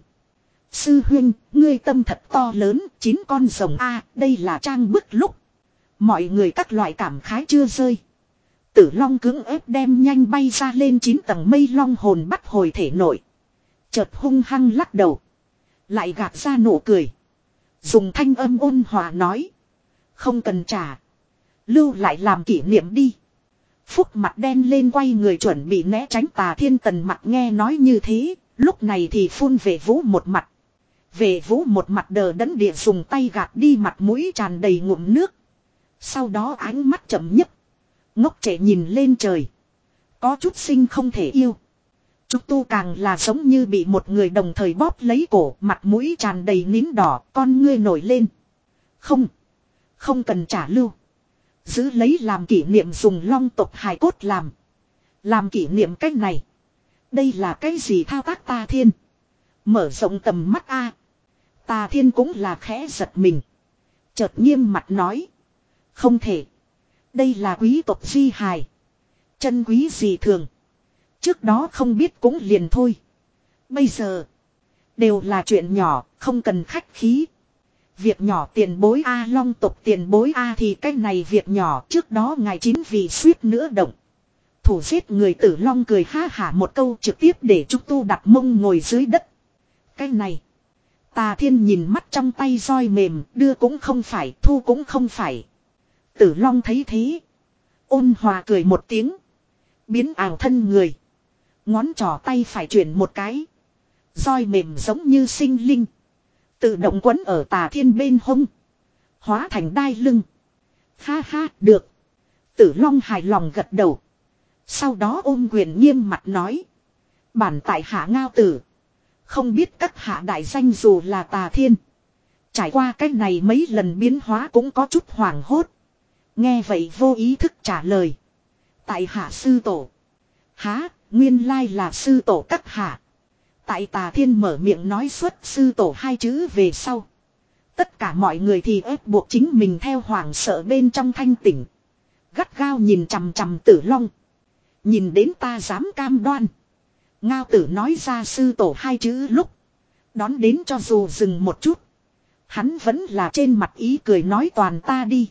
Sư huynh, ngươi tâm thật to lớn, chín con rồng a, đây là trang bức lúc. Mọi người các loại cảm khái chưa rơi. Tử Long cưỡng ép đem nhanh bay ra lên chín tầng mây long hồn bắt hồi thể nội. Chợt hung hăng lắc đầu. Lại gạt ra nụ cười. Dùng thanh âm ôn hòa nói. Không cần trả. Lưu lại làm kỷ niệm đi. Phúc mặt đen lên quay người chuẩn bị né tránh Tà Thiên. Tần Mặc nghe nói như thế. Lúc này thì phun về Vũ một mặt. Về Vũ một mặt đờ đẫn địa dùng tay gạt đi mặt mũi tràn đầy ngụm nước. Sau đó ánh mắt chậm nhấp. Ngốc trẻ nhìn lên trời. Có chút sinh không thể yêu. Trúc Tu càng là giống như bị một người đồng thời bóp lấy cổ. Mặt mũi tràn đầy nín đỏ. Con ngươi nổi lên. Không. Không cần trả lưu. Giữ lấy làm kỷ niệm dùng long tộc hài cốt làm. Làm kỷ niệm cách này. Đây là cái gì thao tác Tà Thiên. Mở rộng tầm mắt a. Tà Thiên cũng là khẽ giật mình. Chợt nghiêm mặt nói. Không thể. Đây là quý tộc di hài. Chân quý gì thường. Trước đó không biết cũng liền thôi. Bây giờ. Đều là chuyện nhỏ. Không cần khách khí. Việc nhỏ tiền bối A long tộc tiền bối A thì cái này việc nhỏ trước đó ngài chín vì suýt nữa động. Thủ giết người Tử Long cười ha hả một câu trực tiếp để Trúc Tu đặt mông ngồi dưới đất. Cái này. Tà Thiên nhìn mắt trong tay roi mềm đưa cũng không phải thu cũng không phải. Tử Long thấy thế. Ôn hòa cười một tiếng. Biến ảo thân người. Ngón trỏ tay phải chuyển một cái. Roi mềm giống như sinh linh. Tự động quấn ở Tà Thiên bên hông. Hóa thành đai lưng. Ha ha, được. Tử Long hài lòng gật đầu. Sau đó ôm quyền nghiêm mặt nói. Bản tại hạ Ngao Tử. Không biết các hạ đại danh dù là Tà Thiên. Trải qua cách này mấy lần biến hóa cũng có chút hoảng hốt. Nghe vậy vô ý thức trả lời. Tại hạ sư tổ. Há, nguyên lai là sư tổ các hạ. Tại Tà Thiên mở miệng nói xuất sư tổ hai chữ về sau. Tất cả mọi người thì ép buộc chính mình theo hoảng sợ bên trong thanh tỉnh. Gắt gao nhìn chằm chằm Tử Long. Nhìn đến ta dám cam đoan. Ngao Tử nói ra sư tổ hai chữ lúc. Đón đến cho dù dừng một chút. Hắn vẫn là trên mặt ý cười nói toàn ta đi.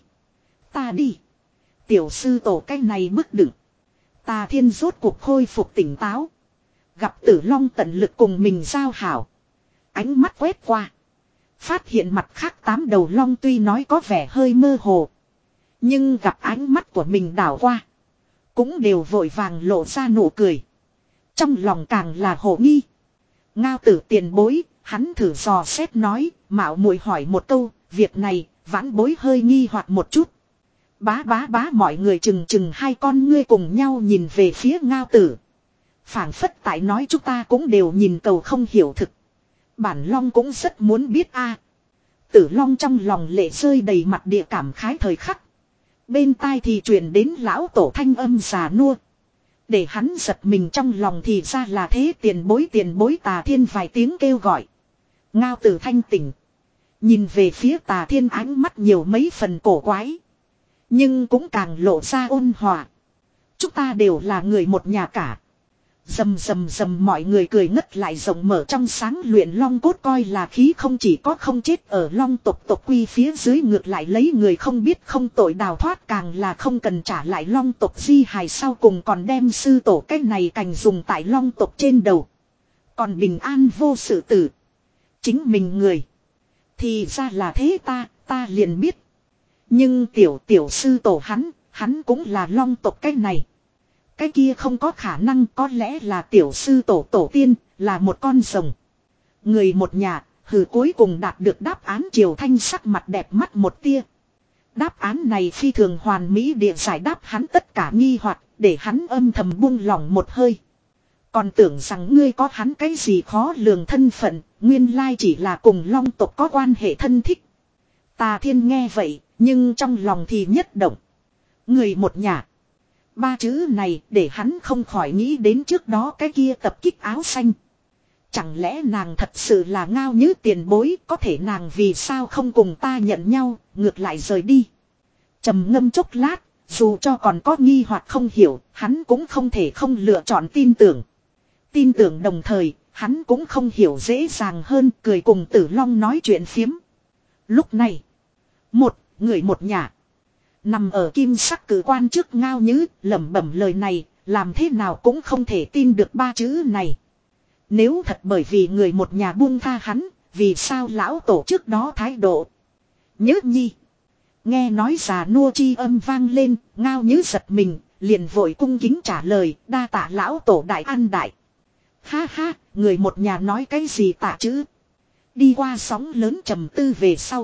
Ta đi. Tiểu sư tổ cái này bức đựng. Tà Thiên rốt cuộc khôi phục tỉnh táo. Gặp Tử Long tận lực cùng mình giao hảo. Ánh mắt quét qua. Phát hiện mặt khác tám đầu long tuy nói có vẻ hơi mơ hồ. Nhưng gặp ánh mắt của mình đảo qua. Cũng đều vội vàng lộ ra nụ cười. Trong lòng càng là hồ nghi. Ngao Tử tiền bối, hắn thử dò xét nói, mạo muội hỏi một câu, việc này, vãn bối hơi nghi hoặc một chút. Bá bá bá mọi người chừng chừng hai con ngươi cùng nhau nhìn về phía Ngao Tử. Phảng phất tại nói chúng ta cũng đều nhìn cầu không hiểu thực. Bản Long cũng rất muốn biết a. Tử Long trong lòng lệ rơi đầy mặt địa cảm khái thời khắc. Bên tai thì truyền đến lão tổ thanh âm già nua. Để hắn giật mình trong lòng thì ra là thế tiền bối tiền bối Tà Thiên vài tiếng kêu gọi. Ngao Tử thanh tỉnh. Nhìn về phía Tà Thiên ánh mắt nhiều mấy phần cổ quái. Nhưng cũng càng lộ ra ôn hòa. Chúng ta đều là người một nhà cả. Dầm dầm dầm mọi người cười ngất lại rộng mở trong sáng luyện long cốt coi là khí không chỉ có không chết ở long tộc tộc quy phía dưới ngược lại lấy người không biết không tội đào thoát càng là không cần trả lại long tộc di hài sau cùng còn đem sư tổ cách này cành dùng tại long tộc trên đầu. Còn bình an vô sự tử. Chính mình người. Thì ra là thế ta, ta liền biết. Nhưng tiểu tiểu sư tổ hắn, hắn cũng là long tộc cách này. Cái kia không có khả năng có lẽ là tiểu sư tổ tổ tiên, là một con rồng. Người một nhà, hừ cuối cùng đạt được đáp án Triều Thanh sắc mặt đẹp mắt một tia. Đáp án này phi thường hoàn mỹ địa giải đáp hắn tất cả nghi hoặc để hắn âm thầm buông lỏng một hơi. Còn tưởng rằng ngươi có hắn cái gì khó lường thân phận, nguyên lai chỉ là cùng long tộc có quan hệ thân thích. Tà Thiên nghe vậy, nhưng trong lòng thì nhất động. Người một nhà. Ba chữ này để hắn không khỏi nghĩ đến trước đó cái kia tập kích áo xanh. Chẳng lẽ nàng thật sự là Ngao Như tiền bối, có thể nàng vì sao không cùng ta nhận nhau, ngược lại rời đi. Trầm ngâm chốc lát, dù cho còn có nghi hoặc không hiểu, hắn cũng không thể không lựa chọn tin tưởng. Tin tưởng đồng thời, hắn cũng không hiểu dễ dàng hơn cười cùng Tử Long nói chuyện phiếm. Lúc này, một người một nhà. Nằm ở kim sắc cử quan trước Ngao Như lẩm bẩm lời này, làm thế nào cũng không thể tin được ba chữ này. Nếu thật bởi vì người một nhà buông tha hắn, vì sao lão tổ trước đó thái độ. Nhớ nhi. Nghe nói già nua chi âm vang lên, Ngao Như giật mình, liền vội cung kính trả lời, đa tạ lão tổ đại an đại. Ha ha, người một nhà nói cái gì tạ chữ. Đi qua sóng lớn trầm tư về sau.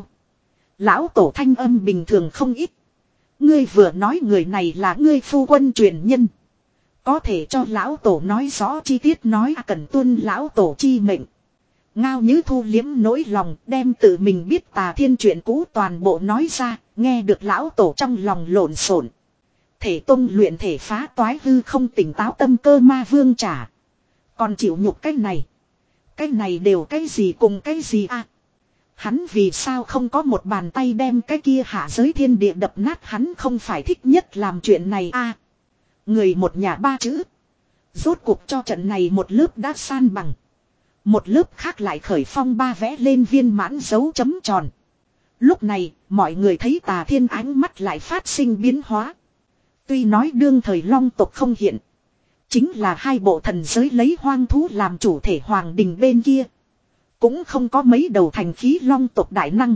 Lão tổ thanh âm bình thường không ít. Ngươi vừa nói người này là ngươi phu quân truyền nhân. Có thể cho lão tổ nói rõ chi tiết nói à cần tuân lão tổ chi mệnh. Ngao Như thu liếm nỗi lòng đem tự mình biết Tà Thiên chuyện cũ toàn bộ nói ra. Nghe được lão tổ trong lòng lộn xộn. Thể tông luyện thể phá toái hư không tỉnh táo tâm cơ ma vương trả. Còn chịu nhục cái này. Cái này đều cái gì cùng cái gì à. Hắn vì sao không có một bàn tay đem cái kia hạ giới thiên địa đập nát hắn không phải thích nhất làm chuyện này à. Người một nhà ba chữ. Rốt cuộc cho trận này một lớp đã san bằng. Một lớp khác lại khởi phong ba vẽ lên viên mãn dấu chấm tròn. Lúc này mọi người thấy Tà Thiên ánh mắt lại phát sinh biến hóa. Tuy nói đương thời long tộc không hiện. Chính là hai bộ thần giới lấy hoang thú làm chủ thể hoàng đình bên kia. Cũng không có mấy đầu thành khí long tộc đại năng.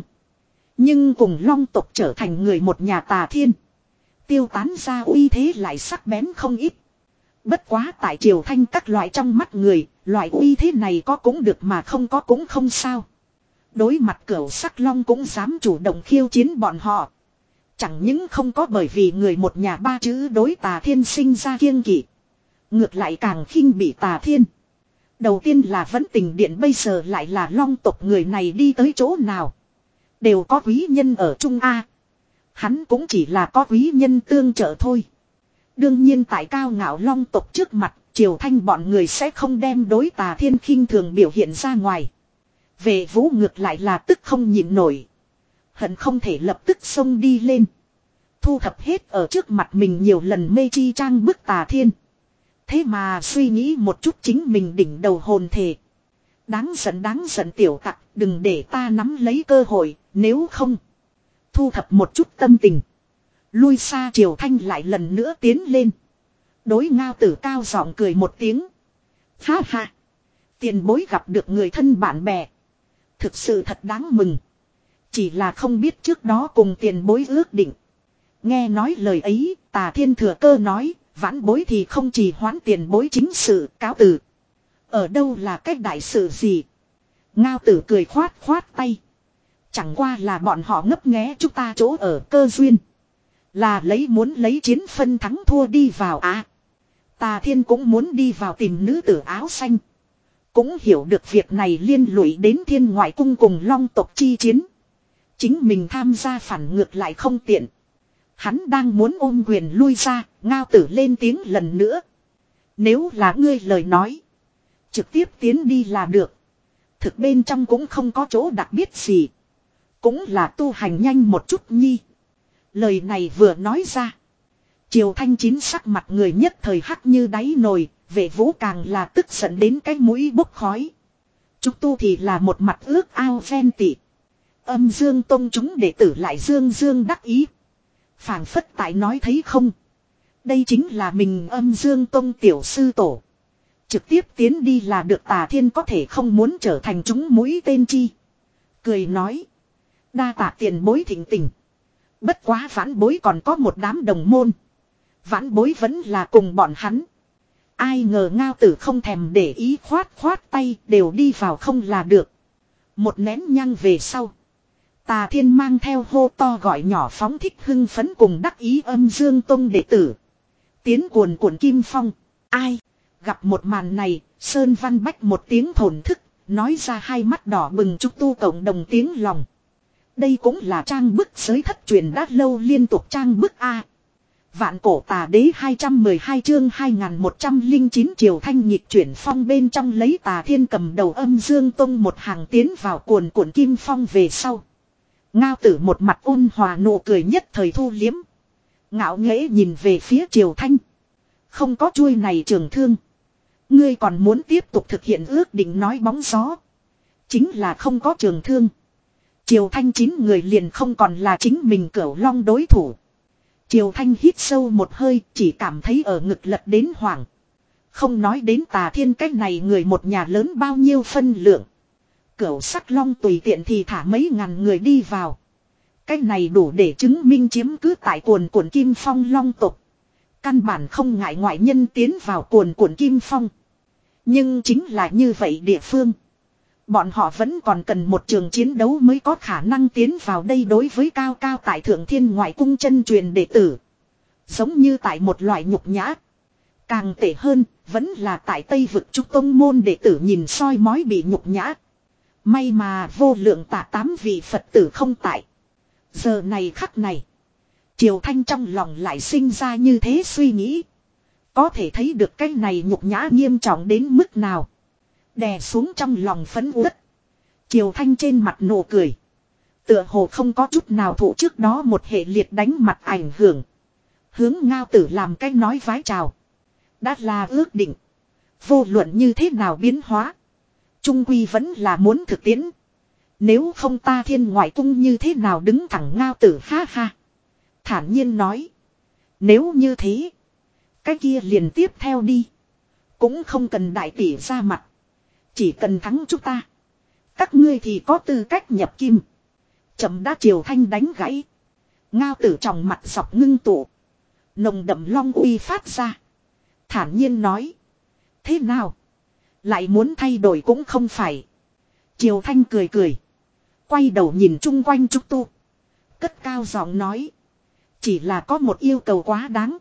Nhưng cùng long tộc trở thành người một nhà Tà Thiên. Tiêu tán ra uy thế lại sắc bén không ít. Bất quá tại Triều Thanh các loại trong mắt người, loại uy thế này có cũng được mà không có cũng không sao. Đối mặt cửu sắc long cũng dám chủ động khiêu chiến bọn họ. Chẳng những không có bởi vì người một nhà ba chữ đối Tà Thiên sinh ra kiêng kỵ. Ngược lại càng khinh bị Tà Thiên. Đầu tiên là Vẫn Tình Điện, bây giờ lại là long tộc, người này đi tới chỗ nào đều có quý nhân ở chung A. Hắn cũng chỉ là có quý nhân tương trợ thôi. Đương nhiên tại cao ngạo long tộc trước mặt, Triều Thanh bọn người sẽ không đem đối Tà Thiên khinh thường biểu hiện ra ngoài. Về Vũ ngược lại là tức không nhịn nổi. Hận không thể lập tức xông đi lên. Thu thập hết ở trước mặt mình nhiều lần mê chi trang bức Tà Thiên. Thế mà suy nghĩ một chút chính mình đỉnh đầu hồn thể. Đáng giận đáng giận tiểu tặc, đừng để ta nắm lấy cơ hội, nếu không. Thu thập một chút tâm tình. Lui xa Triều Thanh lại lần nữa tiến lên. Đối Ngao Tử cao giọng cười một tiếng. Ha ha. Tiền bối gặp được người thân bạn bè. Thực sự thật đáng mừng. Chỉ là không biết trước đó cùng tiền bối ước định. Nghe nói lời ấy, Tà Thiên thừa cơ nói, vãn bối thì không chỉ hoãn tiền bối chính sự, cáo từ. Ở đâu là cách đại sự gì? Ngao Tử cười khoát khoát tay. Chẳng qua là bọn họ ngấp nghé chúng ta chỗ ở cơ duyên. Là lấy muốn lấy chiến phân thắng thua đi vào à. Tà Thiên cũng muốn đi vào tìm nữ tử áo xanh. Cũng hiểu được việc này liên lụy đến Thiên Ngoại Cung cùng long tộc chi chiến. Chính mình tham gia phản ngược lại không tiện. Hắn đang muốn ôm quyền lui ra, Ngao Tử lên tiếng lần nữa. Nếu là ngươi lời nói, trực tiếp tiến đi là được. Thực bên trong cũng không có chỗ đặc biệt gì. Cũng là tu hành nhanh một chút nhi. Lời này vừa nói ra. Triều Thanh chín sắc mặt người nhất thời hắc như đáy nồi. Vệ Vũ càng là tức giận đến cái mũi bốc khói. Trúc Tu thì là một mặt ước ao ven tị. Âm Dương Tông chúng đệ tử lại dương dương đắc ý. Phảng phất tại nói thấy không. Đây chính là mình Âm Dương Tông tiểu sư tổ. Trực tiếp tiến đi là được. Tà Thiên có thể không muốn trở thành chúng mũi tên chi. Cười nói. Đa tạ tiền bối thịnh tình. Bất quá vãn bối còn có một đám đồng môn. Vãn bối vẫn là cùng bọn hắn. Ai ngờ Ngao Tử không thèm để ý, khoát khoát tay, đều đi vào không là được. Một nén nhang về sau. Tà Thiên mang theo hô to gọi nhỏ phóng thích hưng phấn cùng đắc ý Âm Dương Tông đệ tử. Tiến cuồn cuộn kim phong. Ai? Gặp một màn này, Sơn Văn Bách một tiếng thổn thức, nói ra hai mắt đỏ bừng Trúc Tu cộng đồng tiếng lòng. Đây cũng là trang bức giới thất truyền đã lâu liên tục trang bức A. Vạn Cổ Tà Đế hai trăm mười hai chương hai nghìn một trăm lẻ chín Triều Thanh nhịp chuyển phong bên trong lấy Tà Thiên cầm đầu Âm Dương Tông một hàng tiến vào cuồn cuộn kim phong về sau. Ngao Tử một mặt ôn hòa nụ cười nhất thời thu liếm. Ngạo nghễ nhìn về phía Triều Thanh. Không có chuôi này trường thương. Ngươi còn muốn tiếp tục thực hiện ước định nói bóng gió. Chính là không có trường thương. Triều Thanh chín người liền không còn là chính mình Cửu Long đối thủ. Triều Thanh hít sâu một hơi, chỉ cảm thấy ở ngực lật đến hoảng. Không nói đến Tà Thiên cách này người một nhà lớn bao nhiêu phân lượng. Cửu sắc long tùy tiện thì thả mấy ngàn người đi vào. Cách này đủ để chứng minh chiếm cứ tại cuồn cuộn kim phong long tộc. Căn bản không ngại ngoại nhân tiến vào cuồn cuộn kim phong. Nhưng chính là như vậy địa phương. Bọn họ vẫn còn cần một trường chiến đấu mới có khả năng tiến vào đây. Đối với cao cao tại Thượng Thiên Ngoại Cung chân truyền đệ tử. Giống như tại một loại nhục nhã. Càng tệ hơn, vẫn là tại Tây Vực Trúc Tông môn đệ tử nhìn soi mói bị nhục nhã. May mà vô lượng tạ tám vị Phật tử không tại. Giờ này khắc này. Triều Thanh trong lòng lại sinh ra như thế suy nghĩ. Có thể thấy được cái này nhục nhã nghiêm trọng đến mức nào. Đè xuống trong lòng phấn uất. Triều Thanh trên mặt nụ cười. Tựa hồ không có chút nào thụ trước đó một hệ liệt đánh mặt ảnh hưởng. Hướng Ngao Tử làm cái nói vái chào. Đã là ước định. Vô luận như thế nào biến hóa. Trung quy vẫn là muốn thực tiễn. Nếu không ta Thiên Ngoại Cung như thế nào đứng thẳng. Ngao Tử ha ha. Thản nhiên nói. Nếu như thế. Cái kia liền tiếp theo đi. Cũng không cần đại tỷ ra mặt. Chỉ cần thắng chúng ta. Các ngươi thì có tư cách nhập kim. Chậm đã Triều Thanh đánh gãy. Ngao Tử trong mặt dọc ngưng tụ. Nồng đậm long uy phát ra. Thản nhiên nói. Thế nào? Lại muốn thay đổi cũng không phải. Triều Thanh cười cười. Quay đầu nhìn chung quanh trúc tu. Cất cao giọng nói. Chỉ là có một yêu cầu quá đáng.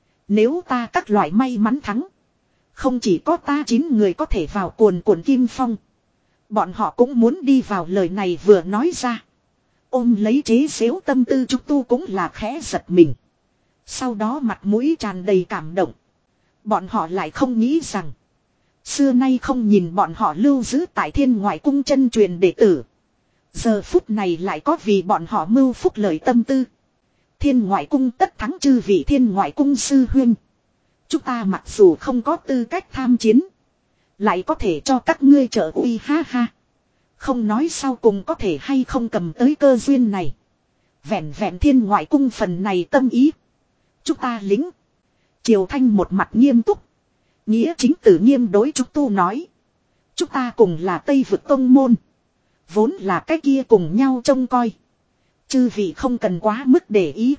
Nếu ta các loại may mắn thắng. Không chỉ có ta chín người có thể vào cuồn cuộn kim phong. Bọn họ cũng muốn đi vào, lời này vừa nói ra. Ôm lấy chế xếu tâm tư trúc tu cũng là khẽ giật mình. Sau đó mặt mũi tràn đầy cảm động. Bọn họ lại không nghĩ rằng. Xưa nay không nhìn bọn họ lưu giữ tại thiên ngoại cung chân truyền đệ tử. Giờ phút này lại có vì bọn họ mưu phúc lợi tâm tư. Thiên ngoại cung tất thắng chư vị thiên ngoại cung sư huynh. Chúng ta mặc dù không có tư cách tham chiến. Lại có thể cho các ngươi trợ uy ha ha. Không nói sau cùng có thể hay không cầm tới cơ duyên này. Vẹn vẹn thiên ngoại cung phần này tâm ý. Chúng ta lính. Triều Thanh một mặt nghiêm túc. Nghĩa chính tử nghiêm đối chúng tu nói. Chúng ta cùng là Tây Vực Tông Môn. Vốn là cái kia cùng nhau trông coi. Chư vị không cần quá mức để ý.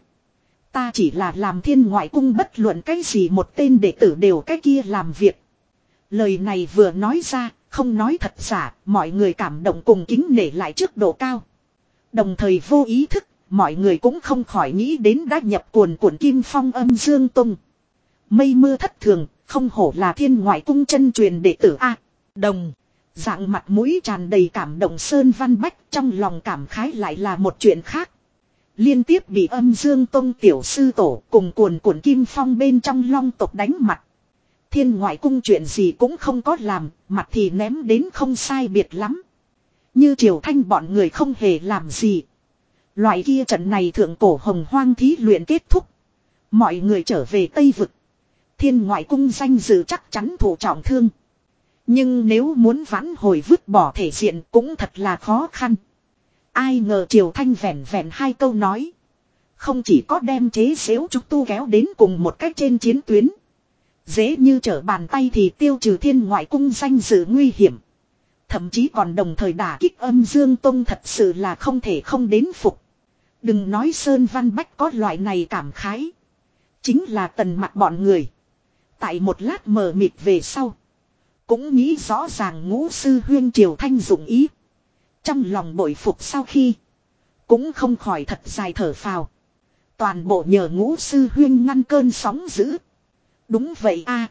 Ta chỉ là làm thiên ngoại cung bất luận cái gì một tên đệ tử đều cái kia làm việc. Lời này vừa nói ra, không nói thật giả, mọi người cảm động cùng kính nể lại trước độ cao. Đồng thời vô ý thức, mọi người cũng không khỏi nghĩ đến đã nhập cuồn cuộn kim phong âm dương tung. Mây mưa thất thường, không hổ là thiên ngoại cung chân truyền đệ tử A. Đồng, dạng mặt mũi tràn đầy cảm động Sơn Văn Bách, trong lòng cảm khái lại là một chuyện khác. Liên tiếp bị âm dương tông tiểu sư tổ cùng cuồn cuộn kim phong bên trong long tộc đánh mặt. Thiên ngoại cung chuyện gì cũng không có làm, mặt thì ném đến không sai biệt lắm. Như Triều Thanh bọn người không hề làm gì. Loại kia trận này thượng cổ hồng hoang thí luyện kết thúc. Mọi người trở về Tây Vực. Thiên ngoại cung danh dự chắc chắn thụ trọng thương. Nhưng nếu muốn vãn hồi vứt bỏ thể diện cũng thật là khó khăn. Ai ngờ Triều Thanh vẹn vẹn hai câu nói. Không chỉ có đem chế xếu trúc tu kéo đến cùng một cách trên chiến tuyến. Dễ như trở bàn tay thì tiêu trừ thiên ngoại cung danh dự nguy hiểm. Thậm chí còn đồng thời đả kích âm dương tông, thật sự là không thể không đến phục. Đừng nói Sơn Văn Bách có loại này cảm khái. Chính là Tần Mặc bọn người. Tại một lát mờ mịt về sau. Cũng nghĩ rõ ràng ngũ sư huyên Triều Thanh dụng ý. Trong lòng bội phục sau khi. Cũng không khỏi thật dài thở phào. Toàn bộ nhờ ngũ sư huyên ngăn cơn sóng dữ. Đúng vậy a.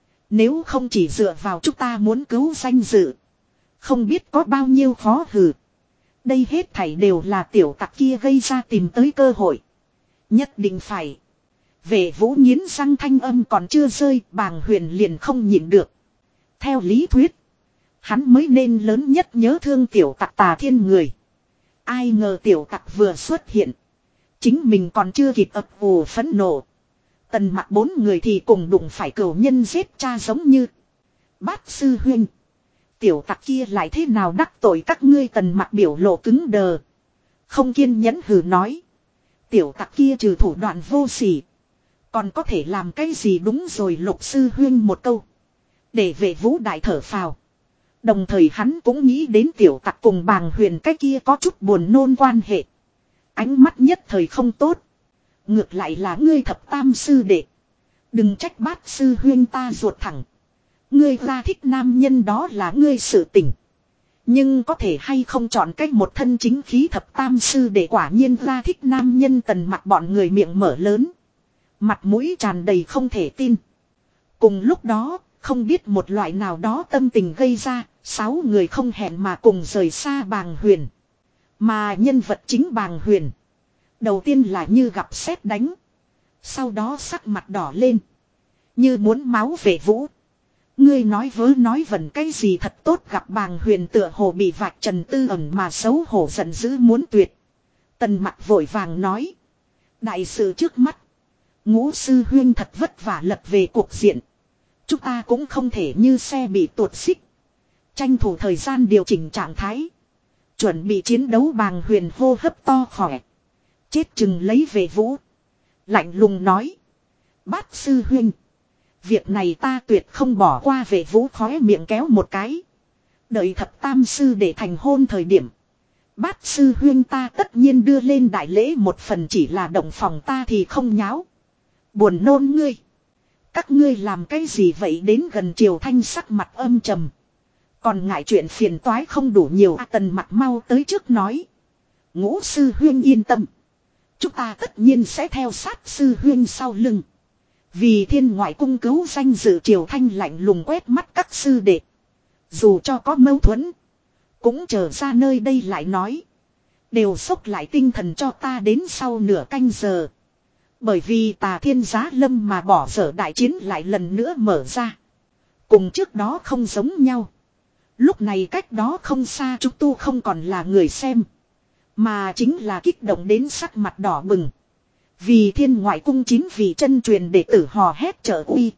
Nếu không chỉ dựa vào chúng ta muốn cứu danh dự. Không biết có bao nhiêu khó hừ. Đây hết thảy đều là tiểu tặc kia gây ra tìm tới cơ hội. Nhất định phải. Về Vũ nghiến răng thanh âm còn chưa rơi, Bàng Huyền liền không nhịn được. Theo lý thuyết. Hắn mới nên lớn nhất nhớ thương tiểu tặc Tà Thiên người. Ai ngờ tiểu tặc vừa xuất hiện. Chính mình còn chưa kịp ập ù phẫn nộ. Tần Mặc bốn người thì cùng đụng phải cửu nhân giết cha giống như. Bát sư huynh. Tiểu tặc kia lại thế nào đắc tội các ngươi? Tần Mặc biểu lộ cứng đờ. Không kiên nhẫn hừ nói. Tiểu tặc kia trừ thủ đoạn vô sỉ. Còn có thể làm cái gì? Đúng rồi, Lục sư huynh một câu. Để Vệ Vũ đại thở phào. Đồng thời hắn cũng nghĩ đến tiểu tặc cùng Bàng Huyền cái kia có chút buồn nôn quan hệ. Ánh mắt nhất thời không tốt. Ngược lại là ngươi thập tam sư đệ. Đừng trách Bát sư huyên ta ruột thẳng. Ngươi ra thích nam nhân đó là ngươi sự tình. Nhưng có thể hay không chọn cách một thân chính khí thập tam sư đệ, quả nhiên ra thích nam nhân. Tần Mặc bọn người miệng mở lớn. Mặt mũi tràn đầy không thể tin. Cùng lúc đó, không biết một loại nào đó tâm tình gây ra, sáu người không hẹn mà cùng rời xa Bàng Huyền. Mà nhân vật chính Bàng Huyền. Đầu tiên là như gặp sét đánh. Sau đó sắc mặt đỏ lên. Như muốn máu Vệ Vũ. Ngươi nói vớ nói vẩn cái gì thật tốt? Gặp Bàng Huyền tựa hồ bị vạch trần tư ẩn mà xấu hổ giận dữ muốn tuyệt. Tần Mặc vội vàng nói. Đại sự trước mắt. Ngũ sư huyên thật vất vả lật về cuộc diện. Chúng ta cũng không thể như xe bị tuột xích. Tranh thủ thời gian điều chỉnh trạng thái. Chuẩn bị chiến đấu. Bàng Huyền hô hấp to khỏe. Chết chừng lấy Vệ Vũ. Lạnh lùng nói. Bát sư huynh. Việc này ta tuyệt không bỏ qua. Vệ Vũ khóe miệng kéo một cái. Đợi thập tam sư để thành hôn thời điểm. Bát sư huynh ta tất nhiên đưa lên đại lễ một phần, chỉ là động phòng ta thì không nháo. Buồn nôn ngươi. Các ngươi làm cái gì vậy? Đến gần Triều Thanh sắc mặt âm trầm. Còn ngại chuyện phiền toái không đủ nhiều à, Tần Mặc mau tới trước nói. Ngũ sư huynh yên tâm. Chúng ta tất nhiên sẽ theo sát sư huynh sau lưng. Vì thiên ngoại cung cứu danh dự Triều Thanh lạnh lùng quét mắt các sư đệ. Dù cho có mâu thuẫn. Cũng chờ ra nơi đây lại nói. Đều xốc lại tinh thần cho ta đến sau nửa canh giờ. Bởi vì Tà Thiên Giá Lâm mà bỏ dở đại chiến lại lần nữa mở ra. Cùng trước đó không giống nhau. Lúc này cách đó không xa chúng tu không còn là người xem. Mà chính là kích động đến sắc mặt đỏ bừng. Vì thiên ngoại cung chín vị chân truyền đệ tử hò hét trợ uy.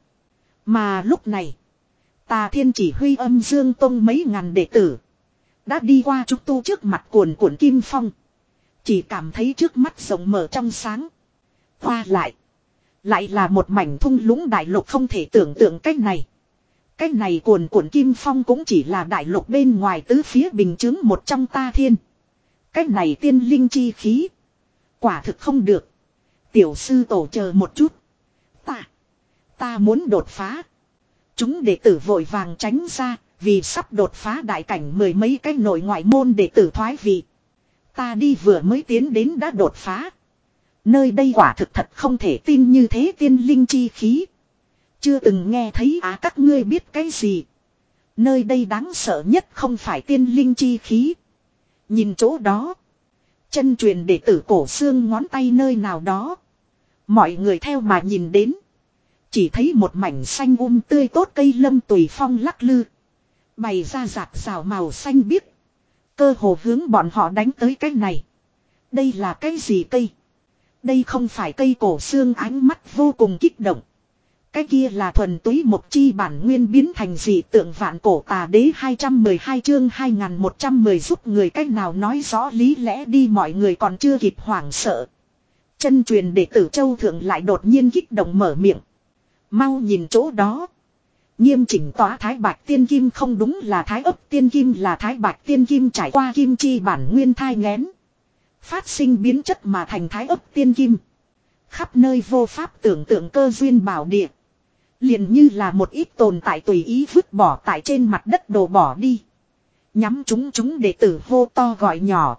Mà lúc này. Tà Thiên chỉ huy Âm Dương Tông mấy ngàn đệ tử. Đã đi qua chúng tu trước mặt cuồn cuộn kim phong. Chỉ cảm thấy trước mắt rộng mở trong sáng. Qua lại. Lại là một mảnh thung lũng đại lục không thể tưởng tượng cách này. Cách này cuồn cuộn kim phong cũng chỉ là đại lục bên ngoài tứ phía bình chứng một trong Ta Thiên. Cách này tiên linh chi khí. Quả thực không được. Tiểu sư tổ chờ một chút. Ta. Ta muốn đột phá. Chúng đệ tử vội vàng tránh ra. Vì sắp đột phá đại cảnh mười mấy cái nội ngoại môn đệ tử thoái vị. Ta đi vừa mới tiến đến đã đột phá. Nơi đây quả thực thật không thể tin như thế tiên linh chi khí. Chưa từng nghe thấy à các ngươi biết cái gì. Nơi đây đáng sợ nhất không phải tiên linh chi khí. Nhìn chỗ đó. Chân truyền đệ tử cổ xương ngón tay nơi nào đó. Mọi người theo mà nhìn đến. Chỉ thấy một mảnh xanh um tươi tốt cây lâm tùy phong lắc lư. Bày ra rạc rào màu xanh biếc. Cơ hồ hướng bọn họ đánh tới cái này. Đây là cái gì cây? Đây không phải cây cổ xương ánh mắt vô cùng kích động. Cái kia là thuần túy một chi bản nguyên biến thành dị tượng vạn cổ tà đế hai trăm mười hai chương hai nghìn một trăm mười giúp người cách nào nói rõ lý lẽ đi mọi người còn chưa kịp hoảng sợ. Chân truyền đệ tử Châu Thượng lại đột nhiên kích động mở miệng. Mau nhìn chỗ đó. Nghiêm chỉnh tỏa thái bạch tiên kim không đúng là thái ấp tiên kim là thái bạch tiên kim trải qua kim chi bản nguyên thai nghén. Phát sinh biến chất mà thành thái ấp tiên kim. Khắp nơi vô pháp tưởng tượng cơ duyên bảo địa. Liền như là một ít tồn tại tùy ý vứt bỏ tại trên mặt đất đổ bỏ đi. Nhắm chúng chúng đệ tử hô to gọi nhỏ.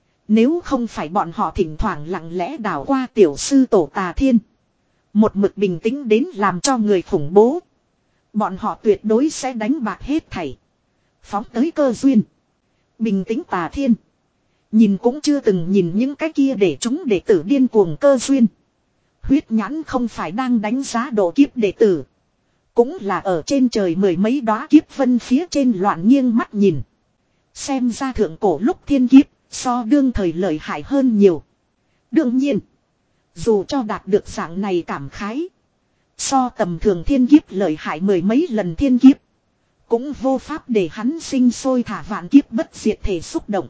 Nếu không phải bọn họ thỉnh thoảng lặng lẽ đảo qua tiểu sư tổ Tà Thiên. Một mực bình tĩnh đến làm cho người khủng bố. Bọn họ tuyệt đối sẽ đánh bạc hết thảy. Phóng tới cơ duyên. Bình tĩnh Tà Thiên. Nhìn cũng chưa từng nhìn những cái kia để chúng đệ tử điên cuồng cơ duyên. Huyết nhãn không phải đang đánh giá độ kiếp đệ tử. Cũng là ở trên trời mười mấy đóa kiếp vân phía trên loạn nghiêng mắt nhìn. Xem ra thượng cổ lúc thiên kiếp, so đương thời lợi hại hơn nhiều. Đương nhiên, dù cho đạt được dạng này cảm khái. So tầm thường thiên kiếp lợi hại mười mấy lần thiên kiếp. Cũng vô pháp để hắn sinh sôi thả vạn kiếp bất diệt thể xúc động.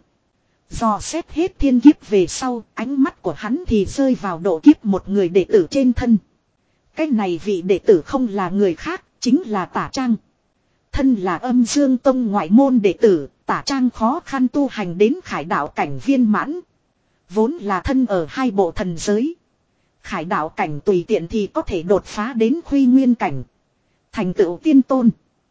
Dò xét hết thiên kiếp về sau, ánh mắt của hắn thì rơi vào độ kiếp một người đệ tử trên thân. Cái này vị đệ tử không là người khác, chính là Tả Trang. Thân là Âm Dương Tông ngoại môn đệ tử, Tả Trang khó khăn tu hành đến khải đạo cảnh viên mãn. Vốn là thân ở hai bộ thần giới. Khải đạo cảnh tùy tiện thì có thể đột phá đến khuy nguyên cảnh. Thành tựu tiên tôn.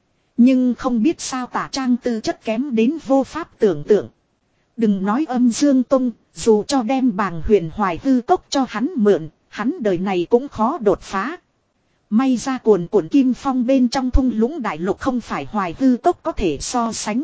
Nhưng không biết sao Tả Trang tư chất kém đến vô pháp tưởng tượng. Đừng nói Âm Dương Tông, dù cho đem bàng huyền hoài hư cốc cho hắn mượn, hắn đời này cũng khó đột phá. May ra cuồn cuộn kim phong bên trong thung lũng đại lục không phải hoài hư cốc có thể so sánh.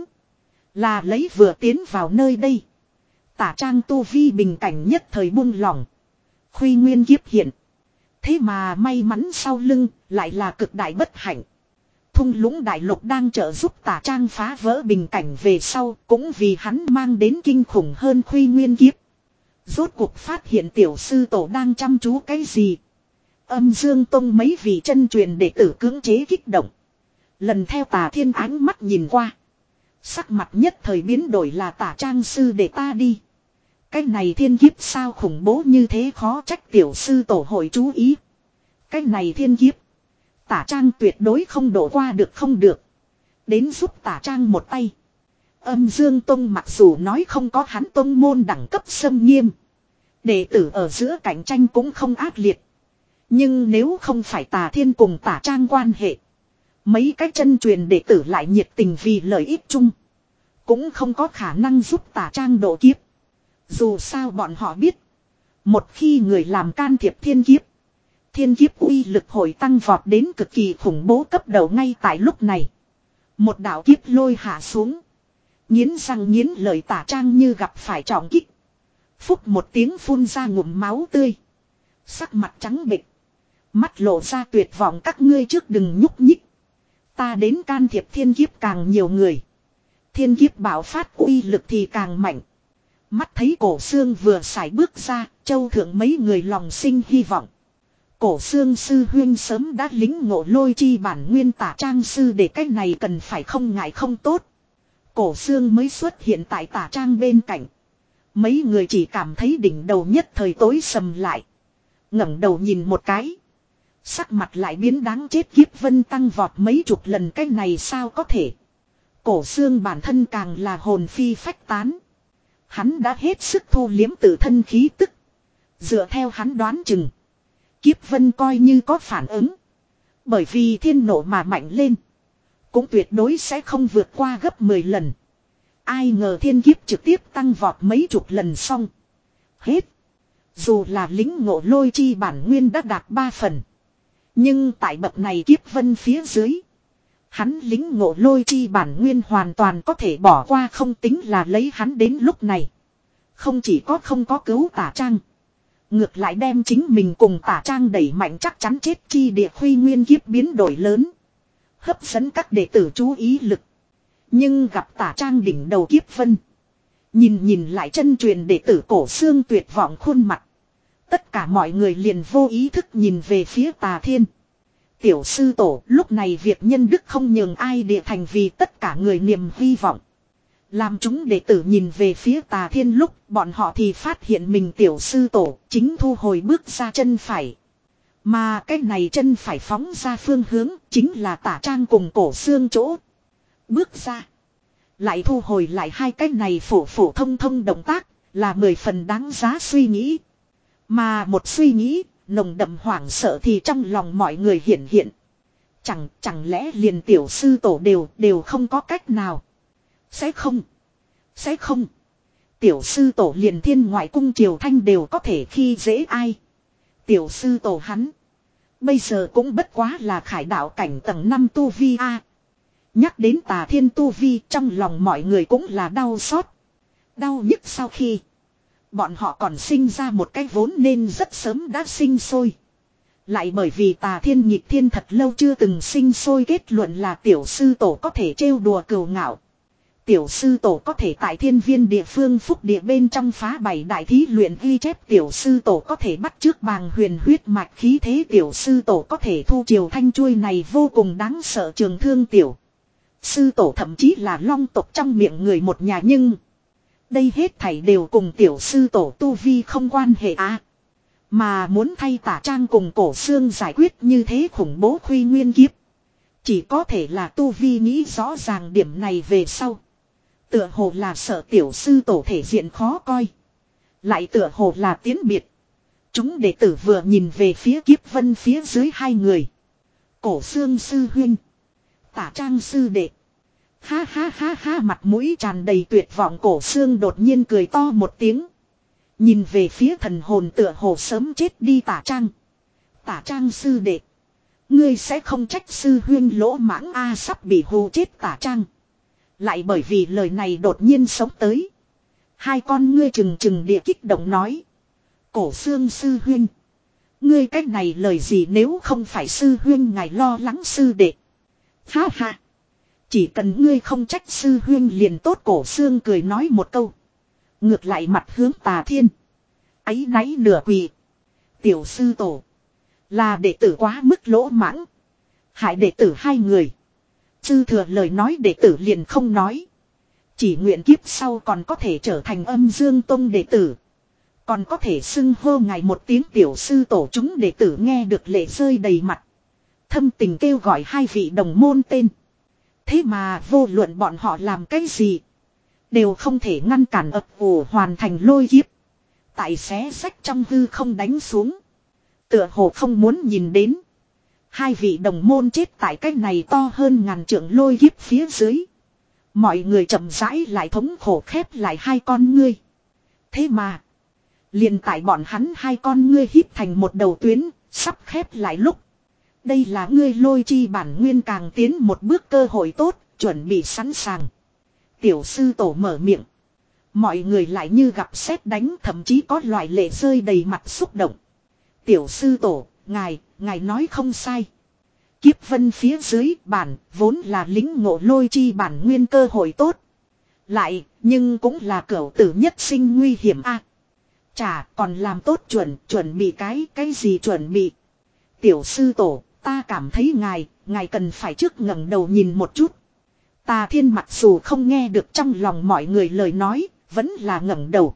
Là lấy vừa tiến vào nơi đây. Tả Trang tu vi bình cảnh nhất thời buông lỏng. Khuy nguyên kiếp hiện. Thế mà may mắn sau lưng lại là cực đại bất hạnh. Thung lũng đại lục đang trợ giúp Tả Trang phá vỡ bình cảnh về sau cũng vì hắn mang đến kinh khủng hơn khuy nguyên kiếp. Rốt cuộc phát hiện tiểu sư tổ đang chăm chú cái gì. Âm Dương Tông mấy vị chân truyền đệ tử cưỡng chế kích động. Lần theo Tà Thiên ánh mắt nhìn qua. Sắc mặt nhất thời biến đổi là Tả Trang sư để ta đi. Cái này thiên kiếp sao khủng bố như thế khó trách tiểu sư tổ hội chú ý. Cái này thiên kiếp. Tả Trang tuyệt đối không đổ qua được không được. Đến giúp Tả Trang một tay. Âm Dương Tông mặc dù nói không có hắn tông môn đẳng cấp xâm nghiêm. Đệ tử ở giữa cạnh tranh cũng không ác liệt. Nhưng nếu không phải Tà Thiên cùng Tả Trang quan hệ. Mấy cái chân truyền đệ tử lại nhiệt tình vì lợi ích chung. Cũng không có khả năng giúp Tả Trang độ kiếp. Dù sao bọn họ biết. Một khi người làm can thiệp thiên kiếp. Thiên kiếp uy lực hội tăng vọt đến cực kỳ khủng bố cấp đầu ngay tại lúc này. Một đạo kiếp lôi hạ xuống. Nghiến răng nghiến lời Tả Trang như gặp phải trọng kích. Phúc một tiếng phun ra ngụm máu tươi. Sắc mặt trắng bệch. Mắt lộ ra tuyệt vọng, các ngươi trước đừng nhúc nhích. Ta đến can thiệp thiên kiếp càng nhiều người. Thiên kiếp bạo phát uy lực thì càng mạnh. Mắt thấy Cổ Xương vừa sải bước ra, châu thượng mấy người lòng sinh hy vọng. Cổ Xương sư huyên sớm đã lính ngộ lôi chi bản nguyên Tả Trang sư để cách này cần phải không ngại không tốt. Cổ Xương mới xuất hiện tại Tả Trang bên cạnh. Mấy người chỉ cảm thấy đỉnh đầu nhất thời tối sầm lại. ngẩng đầu nhìn một cái. Sắc mặt lại biến đáng chết, kiếp vân tăng vọt mấy chục lần, cái này sao có thể. Cổ Xương bản thân càng là hồn phi phách tán. Hắn đã hết sức thu liếm tự thân khí tức. Dựa theo hắn đoán chừng. Kiếp vân coi như có phản ứng. Bởi vì thiên nộ mà mạnh lên. Cũng tuyệt đối sẽ không vượt qua gấp mười lần. Ai ngờ thiên kiếp trực tiếp tăng vọt mấy chục lần xong. Hết. Dù là lính ngộ lôi chi bản nguyên đã đạt ba phần. Nhưng tại bậc này kiếp vân phía dưới. Hắn lính ngộ lôi chi bản nguyên hoàn toàn có thể bỏ qua, không tính là lấy hắn đến lúc này. Không chỉ có không có cứu Tả Trang. Ngược lại đem chính mình cùng Tả Trang đẩy mạnh, chắc chắn chết chi địa khuy nguyên kiếp biến đổi lớn. Hấp dẫn các đệ tử chú ý lực. Nhưng gặp Tả Trang đỉnh đầu kiếp vân. Nhìn nhìn lại chân truyền đệ tử Cổ Xương tuyệt vọng khuôn mặt. Tất cả mọi người liền vô ý thức nhìn về phía Tà Thiên. Tiểu sư tổ, lúc này việc nhân đức không nhường ai địa thành vì tất cả người niềm hy vọng. Làm chúng đệ tử nhìn về phía Tà Thiên lúc bọn họ thì phát hiện mình tiểu sư tổ chính thu hồi bước ra chân phải. Mà cái này chân phải phóng ra phương hướng chính là Tả Trang cùng Cổ Xương chỗ. Bước ra. Lại thu hồi lại hai cái này phổ phổ thông thông động tác là mười phần đáng giá suy nghĩ. Mà một suy nghĩ nồng đậm hoảng sợ thì trong lòng mọi người hiện hiện. Chẳng chẳng lẽ liền tiểu sư tổ đều đều không có cách nào. Sẽ không. Sẽ không. Tiểu sư tổ liền thiên ngoại cung triều thanh đều có thể khi dễ ai. Tiểu sư tổ hắn. Bây giờ cũng bất quá là khải đạo cảnh tầng năm tu vi a. Nhắc đến Tà Thiên tu vi trong lòng mọi người cũng là đau xót. Đau nhức sau khi. Bọn họ còn sinh ra một cái vốn nên rất sớm đã sinh sôi. Lại bởi vì Tà Thiên nhịp thiên thật lâu chưa từng sinh sôi kết luận là tiểu sư tổ có thể trêu đùa cừu ngạo. Tiểu sư tổ có thể tại thiên viên địa phương phúc địa bên trong phá bảy đại thí luyện ghi chép, tiểu sư tổ có thể bắt trước bàng huyền huyết mạch khí thế, tiểu sư tổ có thể thu triều thanh chuôi này vô cùng đáng sợ trường thương tiểu. Sư tổ thậm chí là long tộc trong miệng người một nhà, nhưng đây hết thảy đều cùng tiểu sư tổ tu vi không quan hệ à. Mà muốn thay Tả Trang cùng Cổ Xương giải quyết như thế khủng bố khuy nguyên kiếp. Chỉ có thể là tu vi nghĩ rõ ràng điểm này về sau. Tựa hồ là sợ tiểu sư tổ thể diện khó coi. Lại tựa hồ là tiến biệt. Chúng đệ tử vừa nhìn về phía kiếp vân phía dưới hai người. Cổ Xương sư huynh. Tả Trang sư đệ. Ha ha ha ha, mặt mũi tràn đầy tuyệt vọng Cổ Xương đột nhiên cười to một tiếng. Nhìn về phía thần hồn tựa hồ sớm chết đi Tả Trang. Tả Trang sư đệ. Ngươi sẽ không trách sư huyên lỗ mãng a, sắp bị hù chết Tả Trang. Lại bởi vì lời này đột nhiên sống tới. Hai con ngươi trừng trừng địa kích động nói. Cổ Xương sư huyên. Ngươi cách này lời gì nếu không phải sư huyên ngài lo lắng sư đệ. Ha ha. Chỉ cần ngươi không trách sư huyên liền tốt, Cổ Xương cười nói một câu. Ngược lại mặt hướng Tà Thiên. Áy náy nửa quỳ. Tiểu sư tổ. Là đệ tử quá mức lỗ mãng. Hại đệ tử hai người. Sư thừa lời nói đệ tử liền không nói. Chỉ nguyện kiếp sau còn có thể trở thành Âm Dương Tông đệ tử. Còn có thể xưng hô ngài một tiếng tiểu sư tổ. Chúng đệ tử nghe được lệ rơi đầy mặt. Thâm tình kêu gọi hai vị đồng môn tên. Thế mà vô luận bọn họ làm cái gì. Đều không thể ngăn cản ập ủ hoàn thành lôi kiếp. Tại xé sách trong hư không đánh xuống. Tựa hồ không muốn nhìn đến. Hai vị đồng môn chết tại cái này to hơn ngàn trượng lôi kiếp phía dưới. Mọi người chậm rãi lại thống khổ khép lại hai con ngươi. Thế mà. Liền tại bọn hắn hai con ngươi hít thành một đầu tuyến. Sắp khép lại lúc. Đây là ngươi lôi chi bản nguyên càng tiến một bước cơ hội tốt. Chuẩn bị sẵn sàng. Tiểu sư tổ mở miệng. Mọi người lại như gặp sét đánh. Thậm chí có loại lệ rơi đầy mặt xúc động. Tiểu sư tổ, ngài, ngài nói không sai. Kiếp vân phía dưới bản vốn là lính ngộ lôi chi bản nguyên cơ hội tốt. Lại, nhưng cũng là cửu tử nhất sinh nguy hiểm a. À, chả còn làm tốt chuẩn, chuẩn bị cái, cái gì chuẩn bị. Tiểu sư tổ, ta cảm thấy ngài, ngài cần phải trước ngẩng đầu nhìn một chút. Tà Thiên mặc dù không nghe được trong lòng mọi người lời nói, vẫn là ngẩng đầu.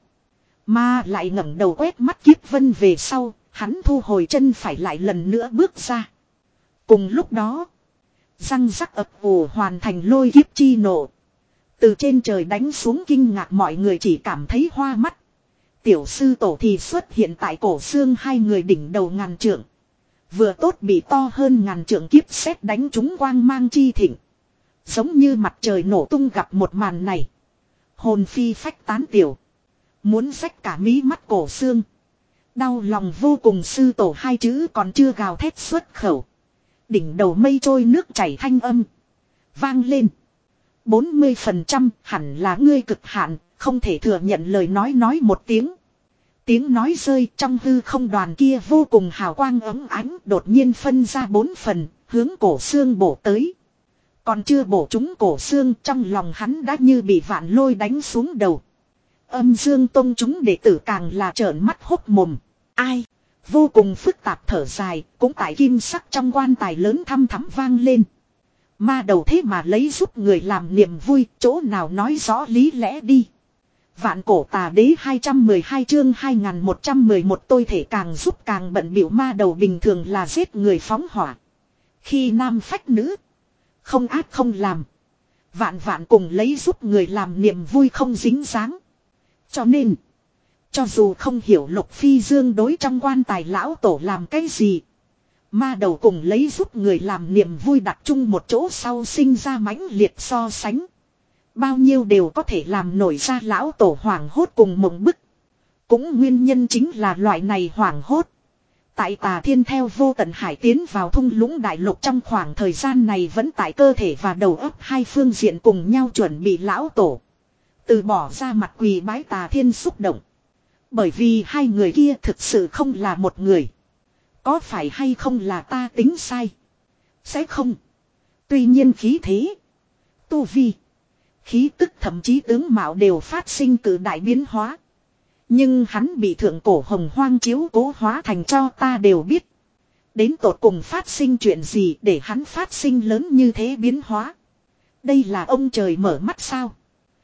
Mà lại ngẩng đầu quét mắt kiếp vân về sau, hắn thu hồi chân phải lại lần nữa bước ra. Cùng lúc đó, răng rắc ập ủ hoàn thành lôi kiếp chi nộ. Từ trên trời đánh xuống kinh ngạc mọi người chỉ cảm thấy hoa mắt. Tiểu sư tổ thì xuất hiện tại cổ xương hai người đỉnh đầu ngàn trượng. Vừa tốt bị to hơn ngàn trượng kiếp sét đánh trúng quang mang chi thịnh. Giống như mặt trời nổ tung gặp một màn này. Hồn phi phách tán tiểu. Muốn rách cả mí mắt cổ xương. Đau lòng vô cùng sư tổ hai chữ còn chưa gào thét xuất khẩu. Đỉnh đầu mây trôi nước chảy thanh âm. Vang lên. bốn mươi phần trăm hẳn là ngươi cực hạn, không thể thừa nhận lời nói nói một tiếng. Tiếng nói rơi trong hư không đoàn kia vô cùng hào quang ấm ánh đột nhiên phân ra bốn phần, hướng cổ xương bổ tới. Còn chưa bổ trúng cổ xương trong lòng hắn đã như bị vạn lôi đánh xuống đầu. Âm dương tông chúng đệ tử càng là trợn mắt hốt mồm. Ai? Vô cùng phức tạp thở dài, cũng tại kim sắc trong quan tài lớn thăm thắm vang lên. Ma đầu thế mà lấy giúp người làm niềm vui, chỗ nào nói rõ lý lẽ đi. Vạn cổ tà đế hai trăm mười hai chương hai nghìn một trăm mười một tôi thể càng giúp càng bận bịu ma đầu bình thường là giết người phóng hỏa. Khi nam phách nữ, không ác không làm. Vạn vạn cùng lấy giúp người làm niềm vui không dính dáng. Cho nên, cho dù không hiểu Lục Phi Dương đối trong quan tài lão tổ làm cái gì. Ma đầu cùng lấy giúp người làm niềm vui đặt chung một chỗ sau sinh ra mãnh liệt so sánh. Bao nhiêu đều có thể làm nổi ra lão tổ hoảng hốt cùng mộng bức. Cũng nguyên nhân chính là loại này hoảng hốt. Tại Tà Thiên theo vô tận hải tiến vào thung lũng đại lục trong khoảng thời gian này vẫn tại cơ thể và đầu óc hai phương diện cùng nhau chuẩn bị lão tổ. Từ bỏ ra mặt quỳ bái Tà Thiên xúc động. Bởi vì hai người kia thực sự không là một người. Có phải hay không là ta tính sai? Sẽ không. Tuy nhiên khí thế, tu vi, khí tức thậm chí tướng mạo đều phát sinh cử đại biến hóa. Nhưng hắn bị thượng cổ hồng hoang chiếu cố hóa thành cho ta đều biết. Đến tột cùng phát sinh chuyện gì để hắn phát sinh lớn như thế biến hóa. Đây là ông trời mở mắt sao?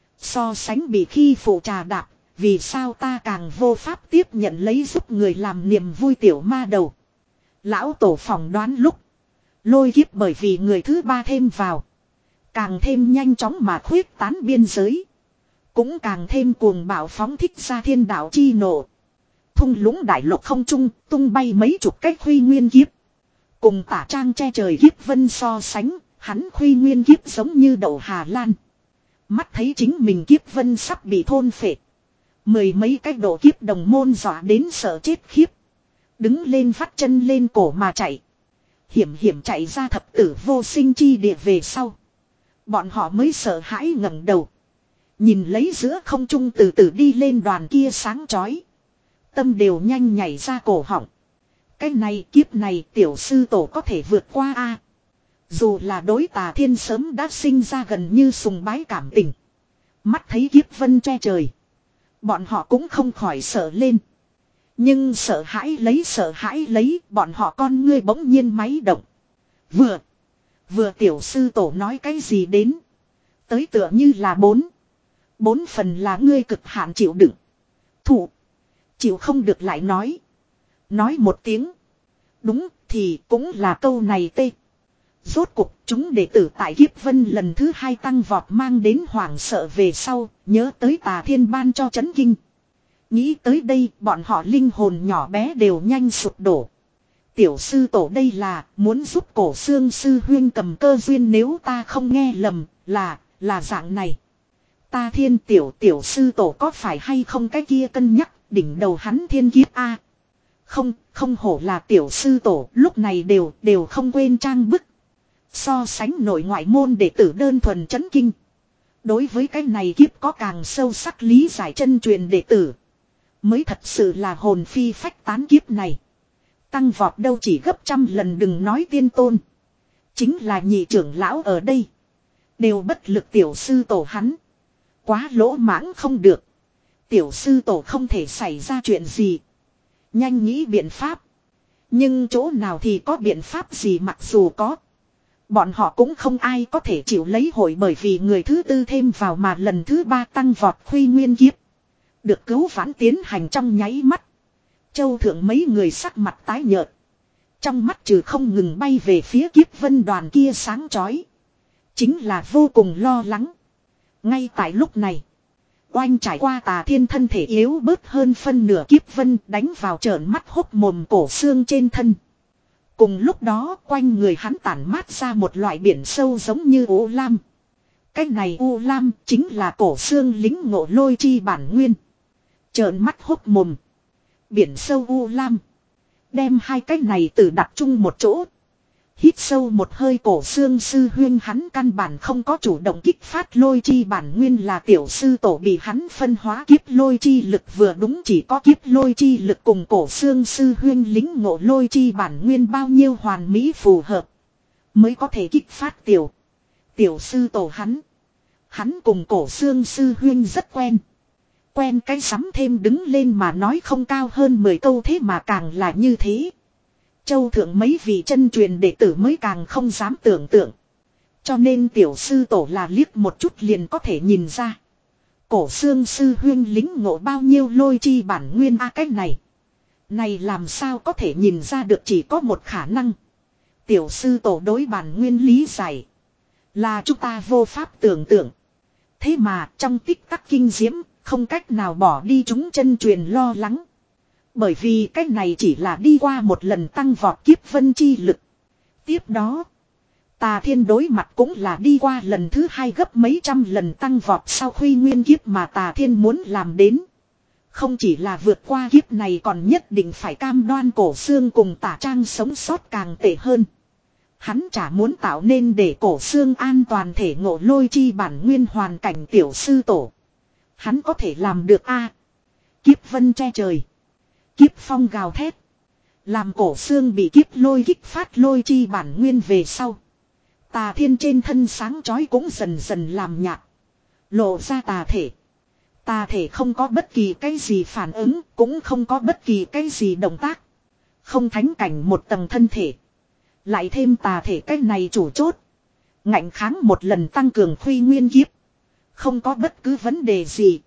So sánh bị khi phụ trà đạp, vì sao ta càng vô pháp tiếp nhận lấy giúp người làm niềm vui tiểu ma đầu. Lão tổ phỏng đoán lúc. Lôi kiếp bởi vì người thứ ba thêm vào. Càng thêm nhanh chóng mà khuyết tán biên giới. Cũng càng thêm cuồng bạo phóng thích ra thiên đạo chi nộ. Thung lũng đại lục không trung tung bay mấy chục cách khuy nguyên kiếp. Cùng tả trang che trời kiếp vân so sánh. Hắn khuy nguyên kiếp giống như đậu Hà Lan. Mắt thấy chính mình kiếp vân sắp bị thôn phệ. Mười mấy cách độ kiếp đồng môn dọa đến sợ chết khiếp. Đứng lên vắt chân lên cổ mà chạy. Hiểm hiểm chạy ra thập tử vô sinh chi địa về sau. Bọn họ mới sợ hãi ngẩng đầu. Nhìn lấy giữa không trung từ từ đi lên đoàn kia sáng chói. Tâm đều nhanh nhảy ra cổ họng. Cái này kiếp này tiểu sư tổ có thể vượt qua a. Dù là đối Tà Thiên sớm đã sinh ra gần như sùng bái cảm tình. Mắt thấy kiếp vân che trời. Bọn họ cũng không khỏi sợ lên. Nhưng sợ hãi lấy sợ hãi lấy bọn họ con ngươi bỗng nhiên máy động. Vừa. Vừa tiểu sư tổ nói cái gì đến. Tới tựa như là bốn. Bốn phần là ngươi cực hạn chịu đựng. Thủ. Chịu không được lại nói. Nói một tiếng. Đúng thì cũng là câu này tê. Rốt cuộc chúng đệ tử tại kiếp vân lần thứ hai tăng vọt mang đến hoảng sợ về sau. Nhớ tới Tà Thiên ban cho chấn kinh. Nghĩ tới đây bọn họ linh hồn nhỏ bé đều nhanh sụp đổ. Tiểu sư tổ đây là muốn giúp cổ xương sư huyên cầm cơ duyên, nếu ta không nghe lầm là là dạng này. Ta thiên tiểu tiểu sư tổ có phải hay không cái kia cân nhắc đỉnh đầu hắn thiên kiếp a? Không, không hổ là tiểu sư tổ, lúc này đều đều không quên trang bức. So sánh nội ngoại môn đệ tử đơn thuần chấn kinh. Đối với cái này kiếp có càng sâu sắc lý giải chân truyền đệ tử, mới thật sự là hồn phi phách tán. Kiếp này tăng vọt đâu chỉ gấp trăm lần, đừng nói tiên tôn, chính là nhị trưởng lão ở đây đều bất lực. Tiểu sư tổ hắn quá lỗ mãng không được. Tiểu sư tổ không thể xảy ra chuyện gì, nhanh nghĩ biện pháp. Nhưng chỗ nào thì có biện pháp gì, mặc dù có, bọn họ cũng không ai có thể chịu lấy hội, bởi vì người thứ tư thêm vào mà lần thứ ba tăng vọt Khuy Nguyên kiếp được cứu vãn tiến hành trong nháy mắt. Châu thượng mấy người sắc mặt tái nhợt, trong mắt trừ không ngừng bay về phía kiếp vân đoàn kia sáng chói, chính là vô cùng lo lắng. Ngay tại lúc này, oanh trải qua Tà Thiên thân thể yếu bớt hơn phân nửa kiếp vân đánh vào trợn mắt hốc mồm cổ xương trên thân. Cùng lúc đó quanh người hắn tản mát ra một loại biển sâu giống như u lam. Cái này u lam chính là cổ xương lính ngộ lôi chi bản nguyên. Trợn mắt hốc mồm, biển sâu u lam, đem hai cái này từ đặt chung một chỗ. Hít sâu một hơi, cổ xương sư huyên hắn căn bản không có chủ động kích phát lôi chi bản nguyên, là tiểu sư tổ bị hắn phân hóa kiếp lôi chi lực, vừa đúng chỉ có kiếp lôi chi lực cùng cổ xương sư huyên lính ngộ lôi chi bản nguyên bao nhiêu hoàn mỹ phù hợp, mới có thể kích phát tiểu tiểu sư tổ hắn. Hắn cùng cổ xương sư huyên rất quen. Quen cái sắm thêm đứng lên mà nói không cao hơn mười câu, thế mà càng là như thế. Châu thượng mấy vị chân truyền đệ tử mới càng không dám tưởng tượng. Cho nên tiểu sư tổ là liếc một chút liền có thể nhìn ra cổ xương sư huyên lính ngộ bao nhiêu lôi chi bản nguyên. A, cái này Này làm sao có thể nhìn ra được, chỉ có một khả năng. Tiểu sư tổ đối bản nguyên lý giải là chúng ta vô pháp tưởng tượng. Thế mà trong tích tắc kinh diễm, không cách nào bỏ đi chúng chân truyền lo lắng. Bởi vì cái này chỉ là đi qua một lần tăng vọt kiếp vân chi lực. Tiếp đó, Tà Thiên đối mặt cũng là đi qua lần thứ hai gấp mấy trăm lần tăng vọt sau Khuy Nguyên kiếp, mà Tà Thiên muốn làm đến không chỉ là vượt qua kiếp này, còn nhất định phải cam đoan cổ xương cùng Tả Trang sống sót, càng tệ hơn. Hắn chả muốn tạo nên để cổ xương an toàn thể ngộ lôi chi bản nguyên hoàn cảnh. Tiểu sư tổ hắn có thể làm được a? Kiếp vân che trời, kiếp phong gào thét, làm cổ xương bị kiếp lôi kích phát lôi chi bản nguyên về sau, Tà Thiên trên thân sáng chói cũng dần dần làm nhạt, lộ ra tà thể. Tà thể không có bất kỳ cái gì phản ứng, cũng không có bất kỳ cái gì động tác. Không thánh cảnh một tầng thân thể, lại thêm tà thể cái này chủ chốt, ngạnh kháng một lần tăng cường Khuy Nguyên kiếp, không có bất cứ vấn đề gì.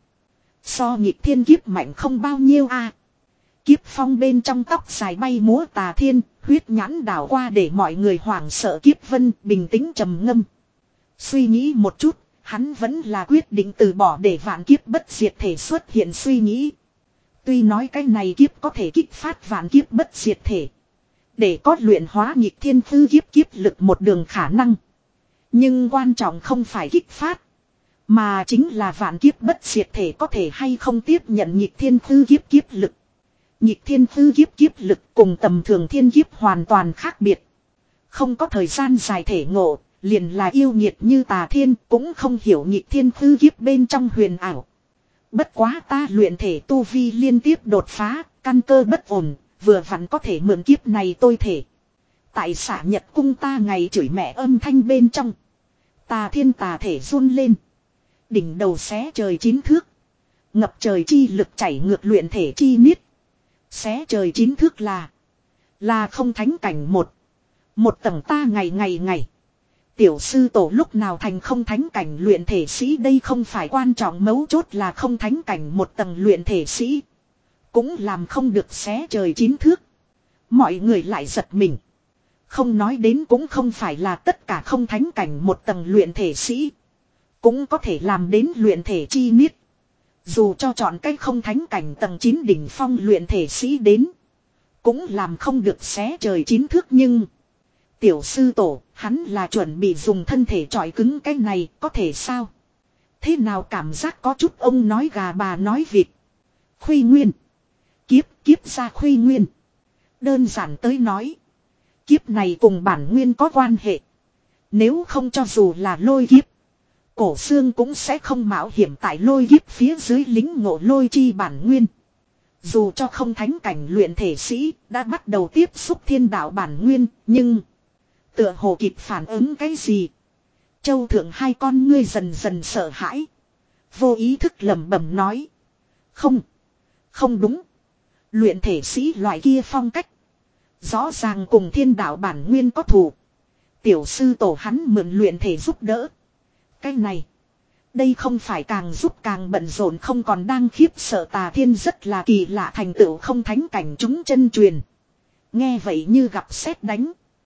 So nghịch thiên kiếp mạnh không bao nhiêu a. Kiếp phong bên trong tóc dài bay múa Tà Thiên, huyết nhãn đảo qua để mọi người hoảng sợ. Kiếp vân bình tĩnh trầm ngâm, suy nghĩ một chút, hắn vẫn là quyết định từ bỏ để vạn kiếp bất diệt thể xuất hiện suy nghĩ. Tuy nói cái này kiếp có thể kích phát vạn kiếp bất diệt thể, để có luyện hóa nghịch thiên tư kiếp kiếp lực một đường khả năng, nhưng quan trọng không phải kích phát, mà chính là vạn kiếp bất diệt thể có thể hay không tiếp nhận nghịch thiên tư kiếp kiếp lực. Nghịch thiên tư kiếp kiếp lực cùng tầm thường thiên kiếp hoàn toàn khác biệt. Không có thời gian dài thể ngộ, liền là yêu nghiệt như Tà Thiên cũng không hiểu nghịch thiên tư kiếp bên trong huyền ảo. Bất quá ta luyện thể tu vi liên tiếp đột phá, căn cơ bất ổn, vừa vặn có thể mượn kiếp này tôi thể. Tại Xả Nhật cung ta ngày chửi mẹ âm thanh bên trong, Tà Thiên tà thể run lên, đỉnh đầu xé trời chín thước, ngập trời chi lực chảy ngược luyện thể chi niết. Xé trời chín thước là là không thánh cảnh một một tầng. Ta ngày ngày ngày tiểu sư tổ lúc nào thành không thánh cảnh luyện thể sĩ, đây không phải quan trọng, mấu chốt là không thánh cảnh một tầng luyện thể sĩ cũng làm không được xé trời chín thước. Mọi người lại giật mình. Không nói đến cũng không phải là tất cả không thánh cảnh một tầng luyện thể sĩ cũng có thể làm đến luyện thể chi niết. Dù cho chọn cách không thánh cảnh tầng chín đỉnh phong luyện thể sĩ đến, Cũng làm không được xé trời chín thước nhưng. Tiểu sư tổ, hắn là chuẩn bị dùng thân thể trọi cứng cái này, có thể sao? Thế nào cảm giác có chút ông nói gà bà nói vịt. Khuy Nguyên. Kiếp, kiếp ra Khuy Nguyên. Đơn giản tới nói. Kiếp này cùng bản nguyên có quan hệ. Nếu không cho dù là lôi kiếp. Cổ xương cũng sẽ không mạo hiểm tại lôi kiếp phía dưới lính ngộ lôi chi bản nguyên. Dù cho không thánh cảnh luyện thể sĩ đã bắt đầu tiếp xúc thiên đạo bản nguyên. Nhưng tựa hồ kịp phản ứng cái gì. Châu thượng hai con ngươi dần dần sợ hãi. Vô ý thức lẩm bẩm nói. Không. Không đúng. Luyện thể sĩ loại kia phong cách. Rõ ràng cùng thiên đạo bản nguyên có thù. Tiểu sư tổ hắn mượn luyện thể giúp đỡ. Cái này. Đây không phải càng giúp càng bận rộn không còn đang khiếp sợ tà thiên rất là kỳ lạ thành tựu không thánh cảnh chúng chân truyền. Nghe vậy như gặp sét đánh.